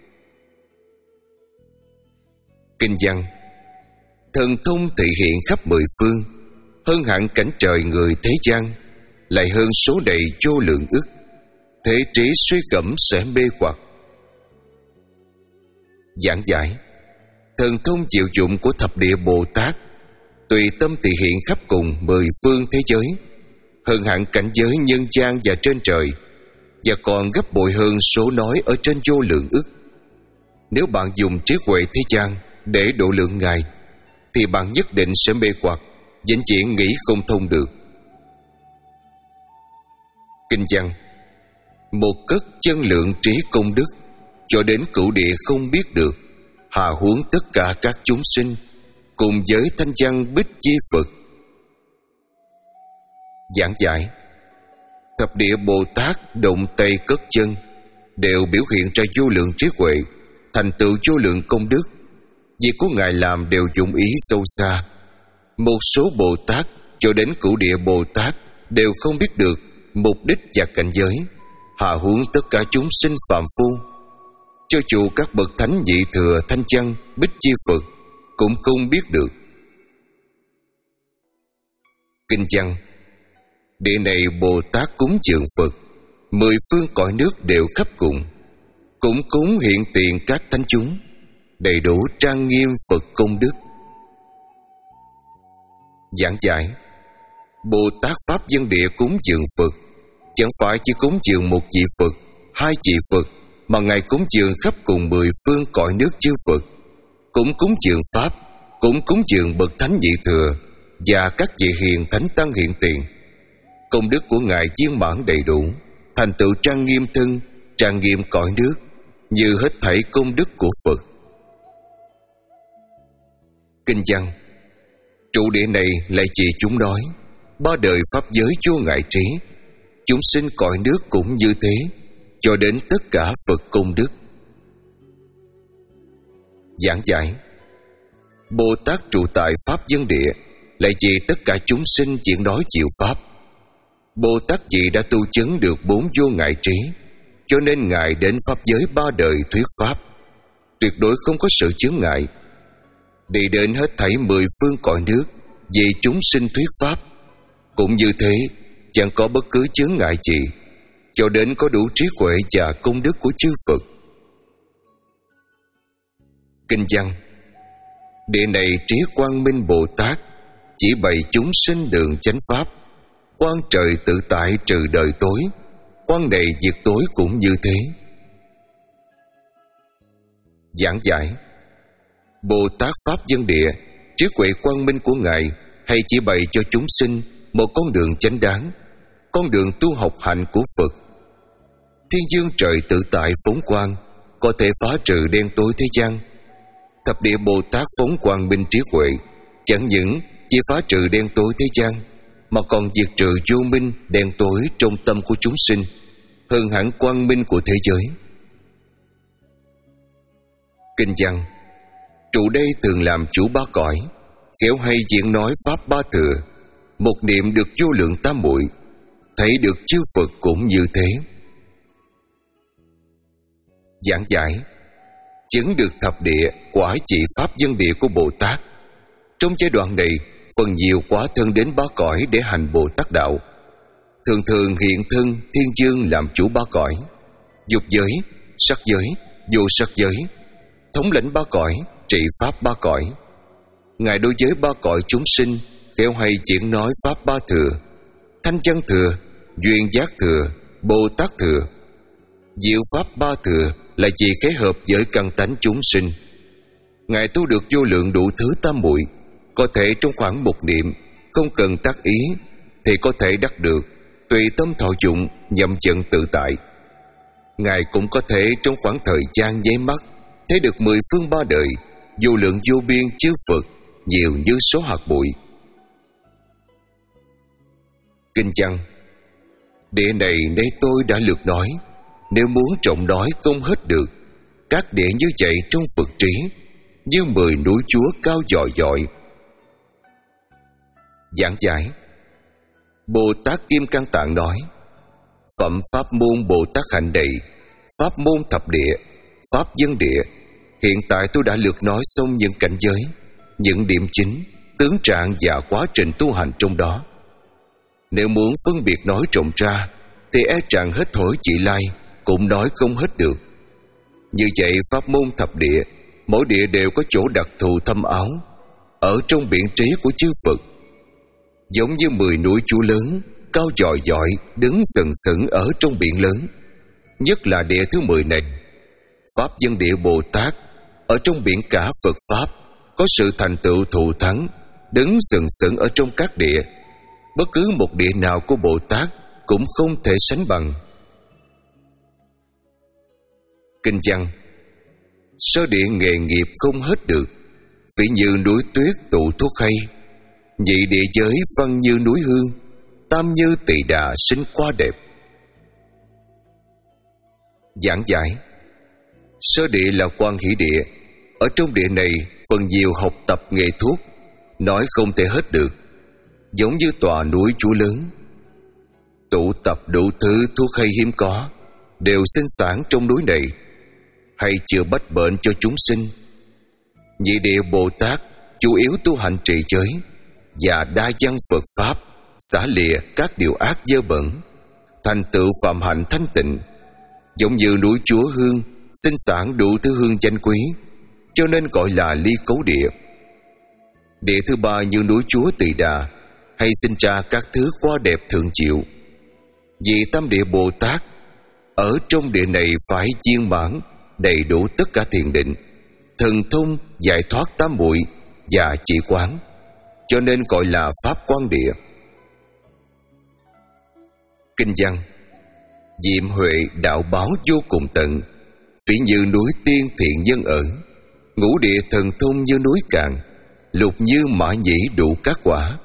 Kinh văn: thần thông thị hiện khắp mười phương, hơn hẳn cảnh trời người thế gian, lại hơn số đầy vô lượng ức, thế trí suy gẫm sẽ mê hoặc. Giảng giải: thần thông diệu dụng của thập địa Bồ Tát tùy tâm thị hiện khắp cùng mười phương thế giới, hơn hẳn cảnh giới nhân gian và trên trời, và còn gấp bội hơn số nói ở trên vô lượng ức. Nếu bạn dùng trí huệ thế gian để độ lượng Ngài, thì bạn nhất định sẽ mê hoặc, vĩnh viễn nghĩ không thông được. Kinh văn: một cất chân lượng trí công đức, cho đến cửu địa không biết được, hà huống tất cả các chúng sinh, cùng với thanh văn bích chi Phật. Giảng giải: thập địa Bồ Tát động tay cất chân đều biểu hiện ra vô lượng trí huệ, thành tựu vô lượng công đức. Việc của Ngài làm đều dụng ý sâu xa. Một số Bồ Tát cho đến cửu địa Bồ Tát đều không biết được mục đích và cảnh giới, hạ huống tất cả chúng sinh phạm phu. Cho dù các bậc thánh nhị thừa thanh văn bích chi Phật cũng không biết được. Kinh văn: địa này Bồ Tát cúng dường Phật, mười phương cõi nước đều khắp cùng, cũng cúng hiện tiền các thánh chúng, đầy đủ trang nghiêm Phật công đức. Giảng giải: Bồ Tát Pháp Dân Địa cúng dường Phật chẳng phải chỉ cúng dường một vị Phật, hai vị Phật, mà Ngài cúng dường khắp cùng mười phương cõi nước chư Phật, cũng cúng dường Pháp, cũng cúng dường bậc thánh nhị thừa và các vị hiền thánh tăng hiện tiền. Công đức của Ngài viên mãn đầy đủ, thành tựu trang nghiêm thân, trang nghiêm cõi nước, như hết thảy công đức của Phật. Kinh văn: trụ địa này lại chỉ chúng nói, ba đời pháp giới vô ngại trí, chúng sinh cõi nước cũng như thế, cho đến tất cả Phật công đức. Giảng giải: Bồ Tát trụ tại Pháp Dân Địa, lại vì tất cả chúng sinh chuyển nói chịu Pháp. Bồ Tát vị đã tu chứng được bốn vô ngại trí, cho nên Ngài đến Pháp giới ba đời thuyết Pháp, tuyệt đối không có sự chướng ngại. Đi đến hết thảy mười phương cõi nước vì chúng sinh thuyết Pháp, cũng như thế, chẳng có bất cứ chướng ngại gì, cho đến có đủ trí huệ và công đức của chư Phật. Kinh văn: địa này trí quang minh Bồ Tát chỉ bày chúng sinh đường chánh pháp, quang trời tự tại trừ đời tối, quang này diệt tối cũng như thế. Giảng giải: Bồ Tát Pháp Dân Địa, trí huệ quang minh của Ngài hay chỉ bày cho chúng sinh một con đường chánh đáng, con đường tu học hạnh của Phật. Thiên dương trời tự tại phóng quang, có thể phá trừ đen tối thế gian. Thập địa Bồ Tát phóng quang minh trí huệ, chẳng những chỉ phá trừ đen tối thế gian, mà còn diệt trừ vô minh đen tối trong tâm của chúng sinh, hơn hẳn quang minh của thế giới. Kinh văn: trụ đây thường làm chủ ba cõi, khéo hay diễn nói pháp ba thừa, một niệm được vô lượng tam muội, thấy được chư Phật cũng như thế. Giảng giải: chứng được thập địa quả chỉ Pháp Dân Địa của Bồ Tát. Trong giai đoạn này, phần nhiều quá thân đến ba cõi để hành Bồ Tát đạo, thường thường hiện thân thiên dương làm chủ ba cõi, dục giới, sắc giới, vô sắc giới, thống lãnh ba cõi, trị pháp ba cõi. Ngài đối với ba cõi chúng sinh khéo hay diễn nói pháp ba thừa: thanh văn thừa, duyên giác thừa, Bồ Tát thừa. Diệu pháp ba thừa là chỉ kế hợp với căn tánh chúng sinh. Ngài tu được vô lượng đủ thứ tam muội, có thể trong khoảng một niệm, không cần tác ý, thì có thể đắc được, tùy tâm thọ dụng, nhậm trận tự tại. Ngài cũng có thể trong khoảng thời gian nháy mắt thấy được mười phương ba đời, vô lượng vô biên chư Phật, nhiều như số hạt bụi. Kinh văn: địa này nay tôi đã lược nói, nếu muốn trọng nói không hết được. Các địa như vậy trong Phật trí, như mười núi Chúa cao dọi dọi. Giảng giải: Bồ Tát Kim Cang Tạng nói: phẩm pháp môn Bồ Tát hạnh đầy, pháp môn thập địa, pháp dân địa. Hiện tại tôi đã lược nói xong những cảnh giới, những điểm chính, tướng trạng và quá trình tu hành trong đó. Nếu muốn phân biệt nói rộng ra, thì e rằng hết thổi chị lai cũng nói không hết được. Như vậy pháp môn thập địa, mỗi địa đều có chỗ đặc thù thâm áo ở trong biển trí của chư Phật, giống như mười núi Chúa lớn cao dọi dọi đứng sừng sững ở trong biển lớn. Nhất là địa thứ mười này, pháp dân địa Bồ Tát, ở trong biển cả Phật pháp có sự thành tựu thù thắng, đứng sừng sững ở trong các địa. Bất cứ một địa nào của Bồ Tát cũng không thể sánh bằng. Kinh văn: sơ địa nghề nghiệp không hết được, ví như núi tuyết tụ thuốc hay. Nhị địa giới văn như núi hương, tam như tỳ đà sinh quá đẹp. Giảng giải: sơ địa là Quan Hỷ địa. Ở trong địa này phần nhiều học tập nghề thuốc, nói không thể hết được, giống như tòa núi Chúa lớn. Tụ tập đủ thứ thuốc hay hiếm có đều sinh sản trong núi này, hay chữa bách bệnh cho chúng sinh. Nhị địa Bồ Tát chủ yếu tu hành trì giới và đa văn Phật pháp, xả lìa các điều ác dơ bẩn, thành tựu phạm hạnh thanh tịnh, giống như núi Chúa hương sinh sản đủ thứ hương danh quý, cho nên gọi là ly cấu địa. Địa thứ ba như núi Chúa Tỳ Đà, hay sinh ra các thứ hoa đẹp thượng diệu. Vì tam địa Bồ Tát ở trong địa này phải viên mãn đầy đủ tất cả thiền định, thần thông, giải thoát tam muội và chỉ quán, cho nên gọi là pháp quan địa. Kinh văn: diệm huệ đạo báo vô cùng tận, ví như núi tiên thiện nhân ẩn. Ngũ địa thần thông như núi Cạn, lục như mã nhĩ đủ các quả.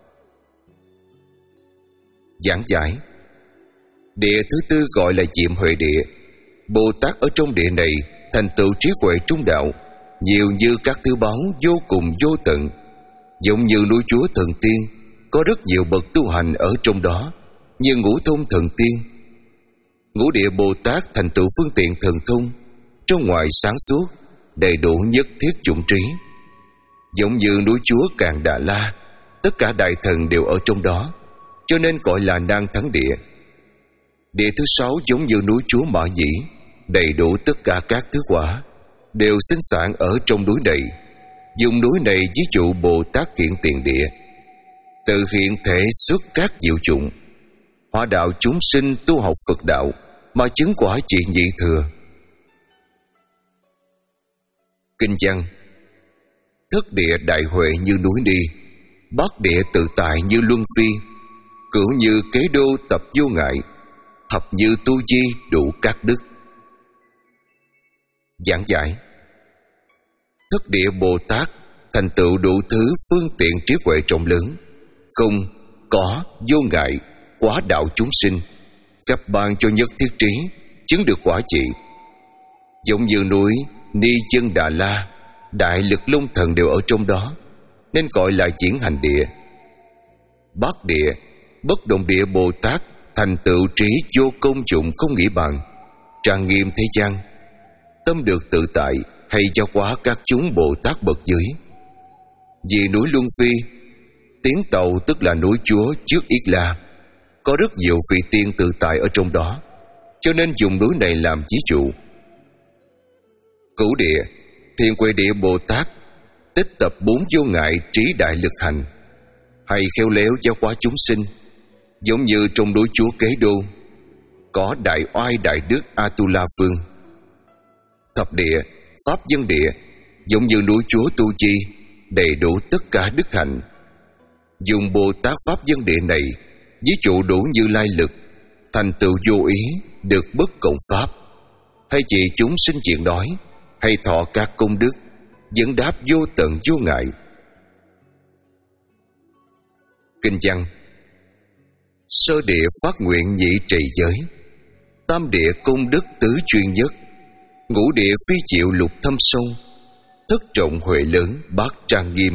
Giảng giải: địa thứ tư gọi là diệm huệ địa. Bồ Tát ở trong địa này thành tựu trí huệ trung đạo, nhiều như các thứ báo vô cùng vô tận, giống như núi Chúa thần tiên. Có rất nhiều bậc tu hành ở trong đó, như ngũ thông thần tiên. Ngũ địa Bồ Tát thành tựu phương tiện thần thông, trong ngoài sáng suốt, đầy đủ nhất thiết chủng trí, giống như núi Chúa Càn Đà La. Tất cả đại thần đều ở trong đó, cho nên gọi là Nan Thắng địa. Địa thứ sáu giống như núi Chúa Mã Nhĩ, đầy đủ tất cả các thứ quả, đều sinh sản ở trong núi này. Dùng núi này ví dụ Bồ Tát hiện tiền địa, tự hiện thể xuất các diệu dụng, hóa đạo chúng sinh tu học Phật đạo, mà chứng quả trị nhị thừa. Kinh văn: thất địa đại huệ như núi Ni, bát địa tự tại như luân phi, cửu như kế đô tập vô ngại, thập như tu di đủ các đức. Giảng giải: thất địa Bồ Tát thành tựu đủ thứ phương tiện trí huệ rộng lớn, không, có, vô ngại, quả đạo chúng sinh, khắp ban cho nhất thiết trí, chứng được quả trị. Giống như núi Ni Chân Đà La, đại lực long thần đều ở trong đó, nên gọi là diễn hành địa. Bát địa, bất động địa Bồ Tát thành tựu trí vô công dụng không nghĩ bàn, trang nghiêm thế gian, tâm được tự tại, hay giáo hóa các chúng Bồ Tát bậc dưới. Vì núi Luân Phi, tiếng tàu tức là núi Chúa trước Yết La, có rất nhiều vị tiên tự tại ở trong đó, cho nên dùng núi này làm ví dụ. Cửu địa, Thiên Huệ địa Bồ Tát tích tập bốn vô ngại trí đại lực hành, hay khéo léo giáo hóa chúng sinh, giống như trong núi Chúa Kế Đô có đại oai đại đức Atula Vương. Thập địa, pháp dân địa, giống như núi Chúa Tu Chi, đầy đủ tất cả đức hạnh. Dùng Bồ Tát pháp dân địa này ví dụ đủ Như Lai lực, thành tựu vô ý, được bất cộng pháp, hay chỉ chúng sinh chuyện nói, hay thọ các công đức, vẫn đáp vô tận vô ngại. Kinh văn: Sơ địa phát nguyện nhị trì giới, tam địa công đức tứ chuyên nhất, ngũ địa phi chịu lục thâm sâu, thất trọng huệ lớn bát trang nghiêm.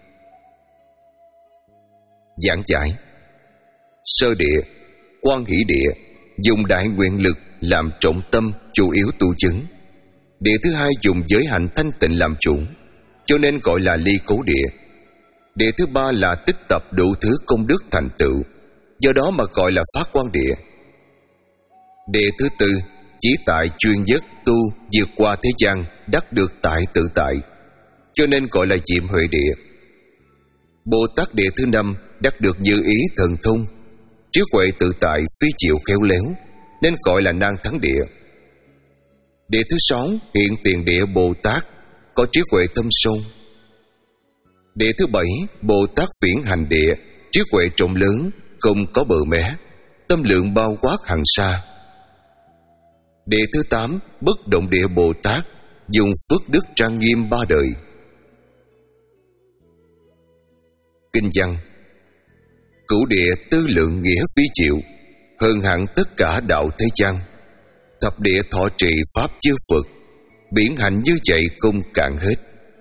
Giảng giải: Sơ địa, quan hỷ địa, dùng đại nguyện lực làm trọng tâm chủ yếu tu chứng. Địa thứ hai dùng giới hạnh thanh tịnh làm chủ, cho nên gọi là ly cố địa. Địa thứ ba là tích tập đủ thứ công đức thành tựu, do đó mà gọi là phát quan địa. Địa thứ tư chỉ tại chuyên nhất tu vượt qua thế gian, đắc được tại tự tại, cho nên gọi là diệm huệ địa. Bồ Tát địa thứ năm đắc được như ý thần thông, trí huệ tự tại phi chịu khéo léo, nên gọi là nan thắng địa. Địa thứ sáu hiện tiền địa Bồ Tát, có trí huệ thâm sâu. Địa thứ bảy Bồ Tát viễn hành địa, trí huệ rộng lớn, không có bờ mé, tâm lượng bao quát hằng sa. Địa thứ tám bất động địa Bồ Tát, dùng phước đức trang nghiêm ba đời. Kinh văn: Cửu địa tư lượng nghĩa phi chịu, hơn hẳn tất cả đạo thế gian. Thập địa thọ trì pháp chư Phật, biển hạnh như vậy không cạn hết.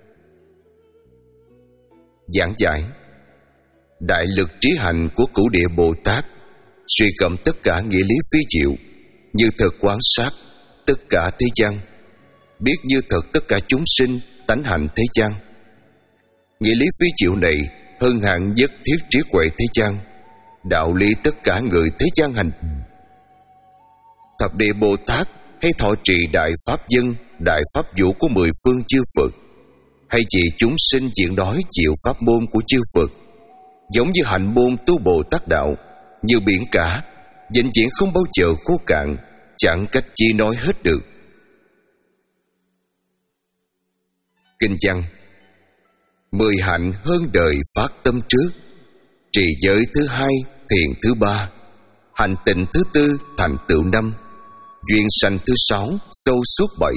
Giảng giải: Đại lực trí hành của cửu địa Bồ Tát suy gẫm tất cả nghĩa lý phi diệu, như thật quan sát tất cả thế gian, biết như thật tất cả chúng sinh tánh hạnh thế gian. Nghĩa lý phi diệu này hơn hẳn nhất thiết trí huệ thế gian, đạo lý tất cả người thế gian hành. Thập địa Bồ Tát hay thọ trì đại pháp dân, đại pháp vũ của mười phương chư Phật, hay chỉ chúng sinh diện đói chịu pháp môn của chư Phật, giống như hạnh môn tu Bồ Tát đạo, như biển cả, vĩnh viễn không bao giờ khô cạn, chẳng cách chi nói hết được. Kinh văn: Mười hạnh hơn đời phát tâm trước, trì giới thứ hai, thiền thứ ba, hành tịnh thứ tư, thành tựu năm, duyên sanh thứ sáu, sâu suốt bảy.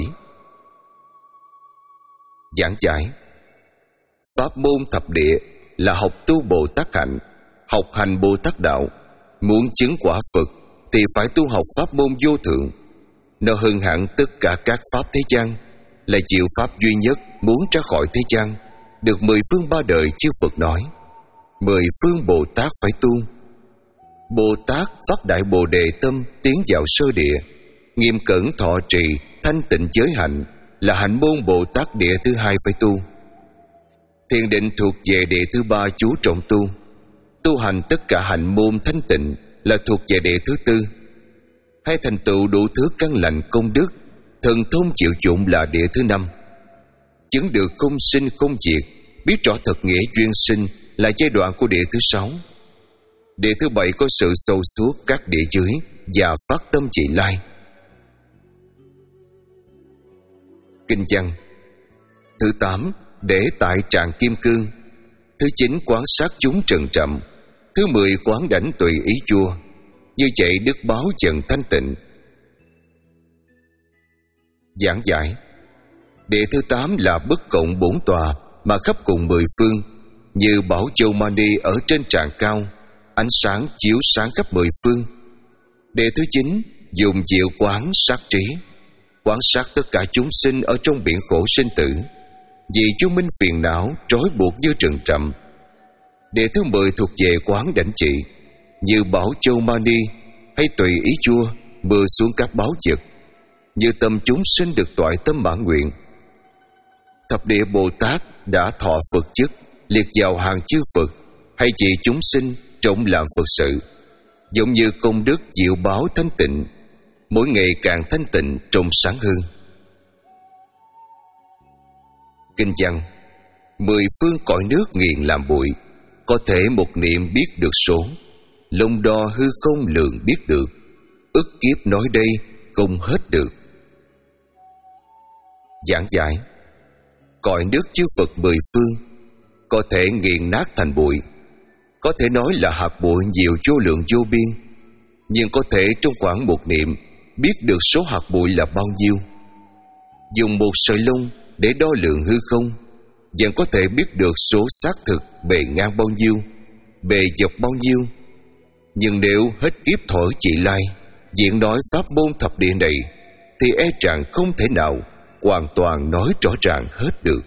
Giảng giải: Pháp môn thập địa là học tu Bồ Tát hạnh, học hành Bồ Tát đạo. Muốn chứng quả Phật thì phải tu học pháp môn vô thượng. Nó hơn hẳn tất cả các pháp thế gian, là diệu pháp duy nhất muốn ra khỏi thế gian, được mười phương ba đời chư Phật nói. Mười phương Bồ Tát phải tu. Bồ Tát phát đại Bồ Đề tâm tiến vào sơ địa, nghiêm cẩn thọ trì thanh tịnh giới hạnh, là hạnh môn Bồ Tát địa thứ hai phải tu. Thiền định thuộc về địa thứ ba chú trọng tu. Tu hành tất cả hạnh môn thanh tịnh là thuộc về địa thứ tư. Hay thành tựu đủ thứ căn lành công đức, thần thông chịu dụng là địa thứ năm. Chứng được không sinh không diệt, biết rõ thật nghĩa duyên sinh là giai đoạn của địa thứ sáu. Địa thứ bảy có sự sâu suốt các địa dưới và phát tâm trị lai. Kinh văn: Thứ tám để tại tràng kim cương. Thứ chín quán sát chúng trần trầm. Thứ mười quán đảnh tùy ý chua. Như vậy đức báo dần thanh tịnh. Giảng giải: Địa thứ tám là bất cộng bốn tòa mà khắp cùng mười phương, như bảo châu mani ở trên tràng cao, ánh sáng chiếu sáng khắp mười phương. Địa thứ chín dùng diệu quán sát trí, quán sát tất cả chúng sinh ở trong biển khổ sinh tử, vì vô minh phiền não trói buộc như trần trầm. Địa thứ mười thuộc về quán đảnh trị, như bảo châu mani hay tùy ý chua mưa xuống các báo vật, như tâm chúng sinh được toại tâm mãn nguyện. Thập địa Bồ Tát đã thọ Phật chức, liệt vào hàng chư Phật, hay chỉ chúng sinh trọng làm Phật sự, giống như công đức diệu báo thanh tịnh, mỗi ngày càng thanh tịnh trong sáng hơn. Kinh văn: Mười phương cõi nước nghiền làm bụi, có thể một niệm biết được số, lông đo hư không lường biết được, ức kiếp nói đây không hết được. Giảng giải: Cõi nước chư Phật mười phương có thể nghiền nát thành bụi, có thể nói là hạt bụi nhiều vô lượng vô biên, nhưng có thể trong khoảng một niệm biết được số hạt bụi là bao nhiêu. Dùng một sợi lông để đo lường hư không, vẫn có thể biết được số xác thực bề ngang bao nhiêu, bề dọc bao nhiêu. Nhưng nếu hết kiếp thổi chị Lai diễn nói pháp môn thập địa này, thì e rằng không thể nào hoàn toàn nói rõ ràng hết được.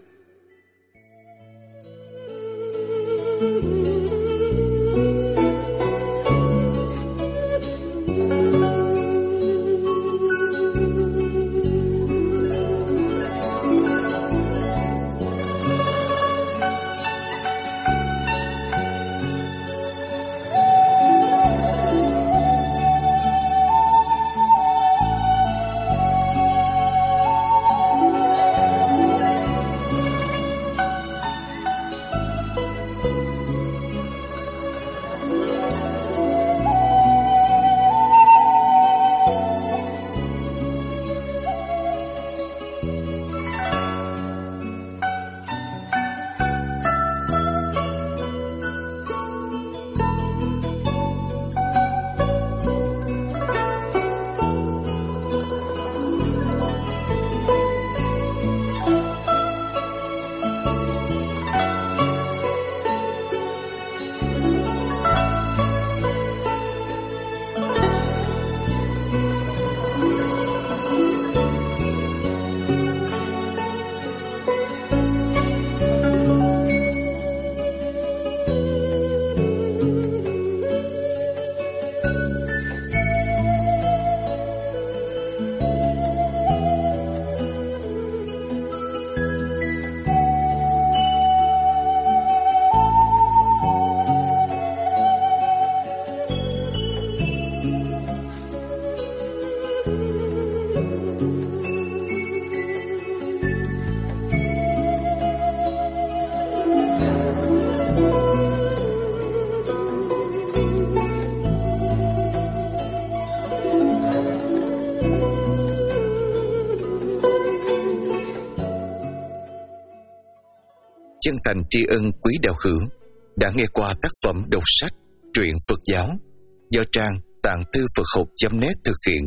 Chân thành tri ân quý đạo hữu đã nghe qua tác phẩm đọc sách truyện Phật giáo do trang tạng thư Phật học chấm net thực hiện.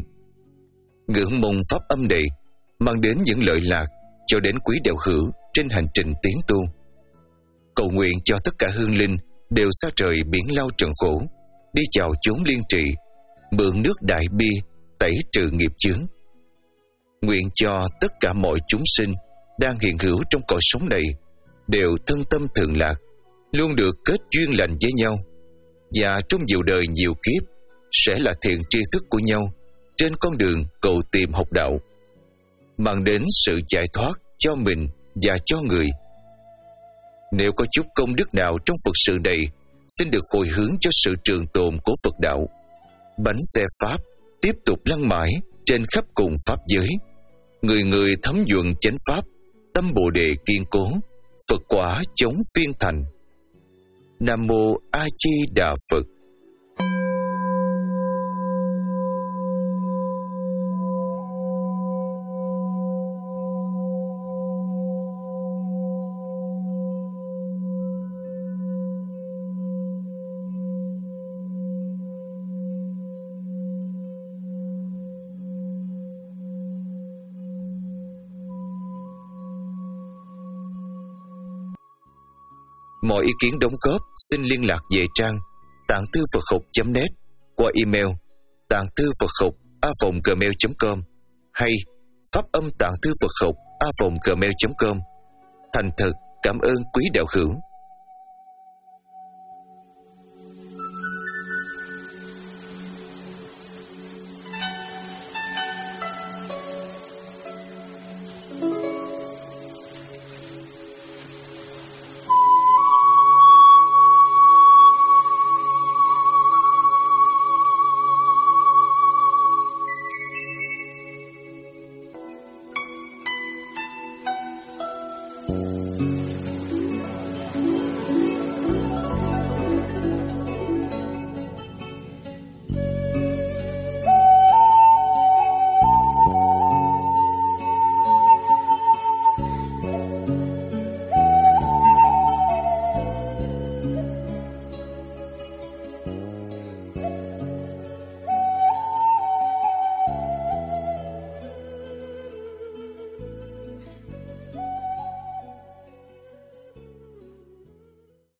Ngưỡng mong pháp âm này mang đến những lợi lạc cho đến quý đạo hữu trên hành trình tiến tu. Cầu nguyện cho tất cả hương linh đều xa rời biển lao trần khổ, đi vào chốn liên trị, mượn nước đại bi tẩy trừ nghiệp chướng. Nguyện cho tất cả mọi chúng sinh đang hiện hữu trong cõi sống này đều thân tâm thường lạc, luôn được kết duyên lành với nhau, và trong nhiều đời nhiều kiếp sẽ là thiện tri thức của nhau trên con đường cầu tìm học đạo, mang đến sự giải thoát cho mình và cho người. Nếu có chút công đức nào trong Phật sự này, xin được hồi hướng cho sự trường tồn của Phật đạo. Bánh xe Pháp tiếp tục lăn mãi trên khắp cùng Pháp giới, người người thấm nhuận chánh Pháp, tâm Bồ Đề kiên cố, Phật quả chống phiên thành. Nam Mô A Di Đà Phật. Mọi ý kiến đóng góp xin liên lạc về trang tạng thư Phật học chấm net qua email tạng thư Phật học a vòng gmail chấm com hay pháp âm tạng thư Phật học a vòng gmail chấm com. Thành thật cảm ơn quý đạo hữu. Thank you.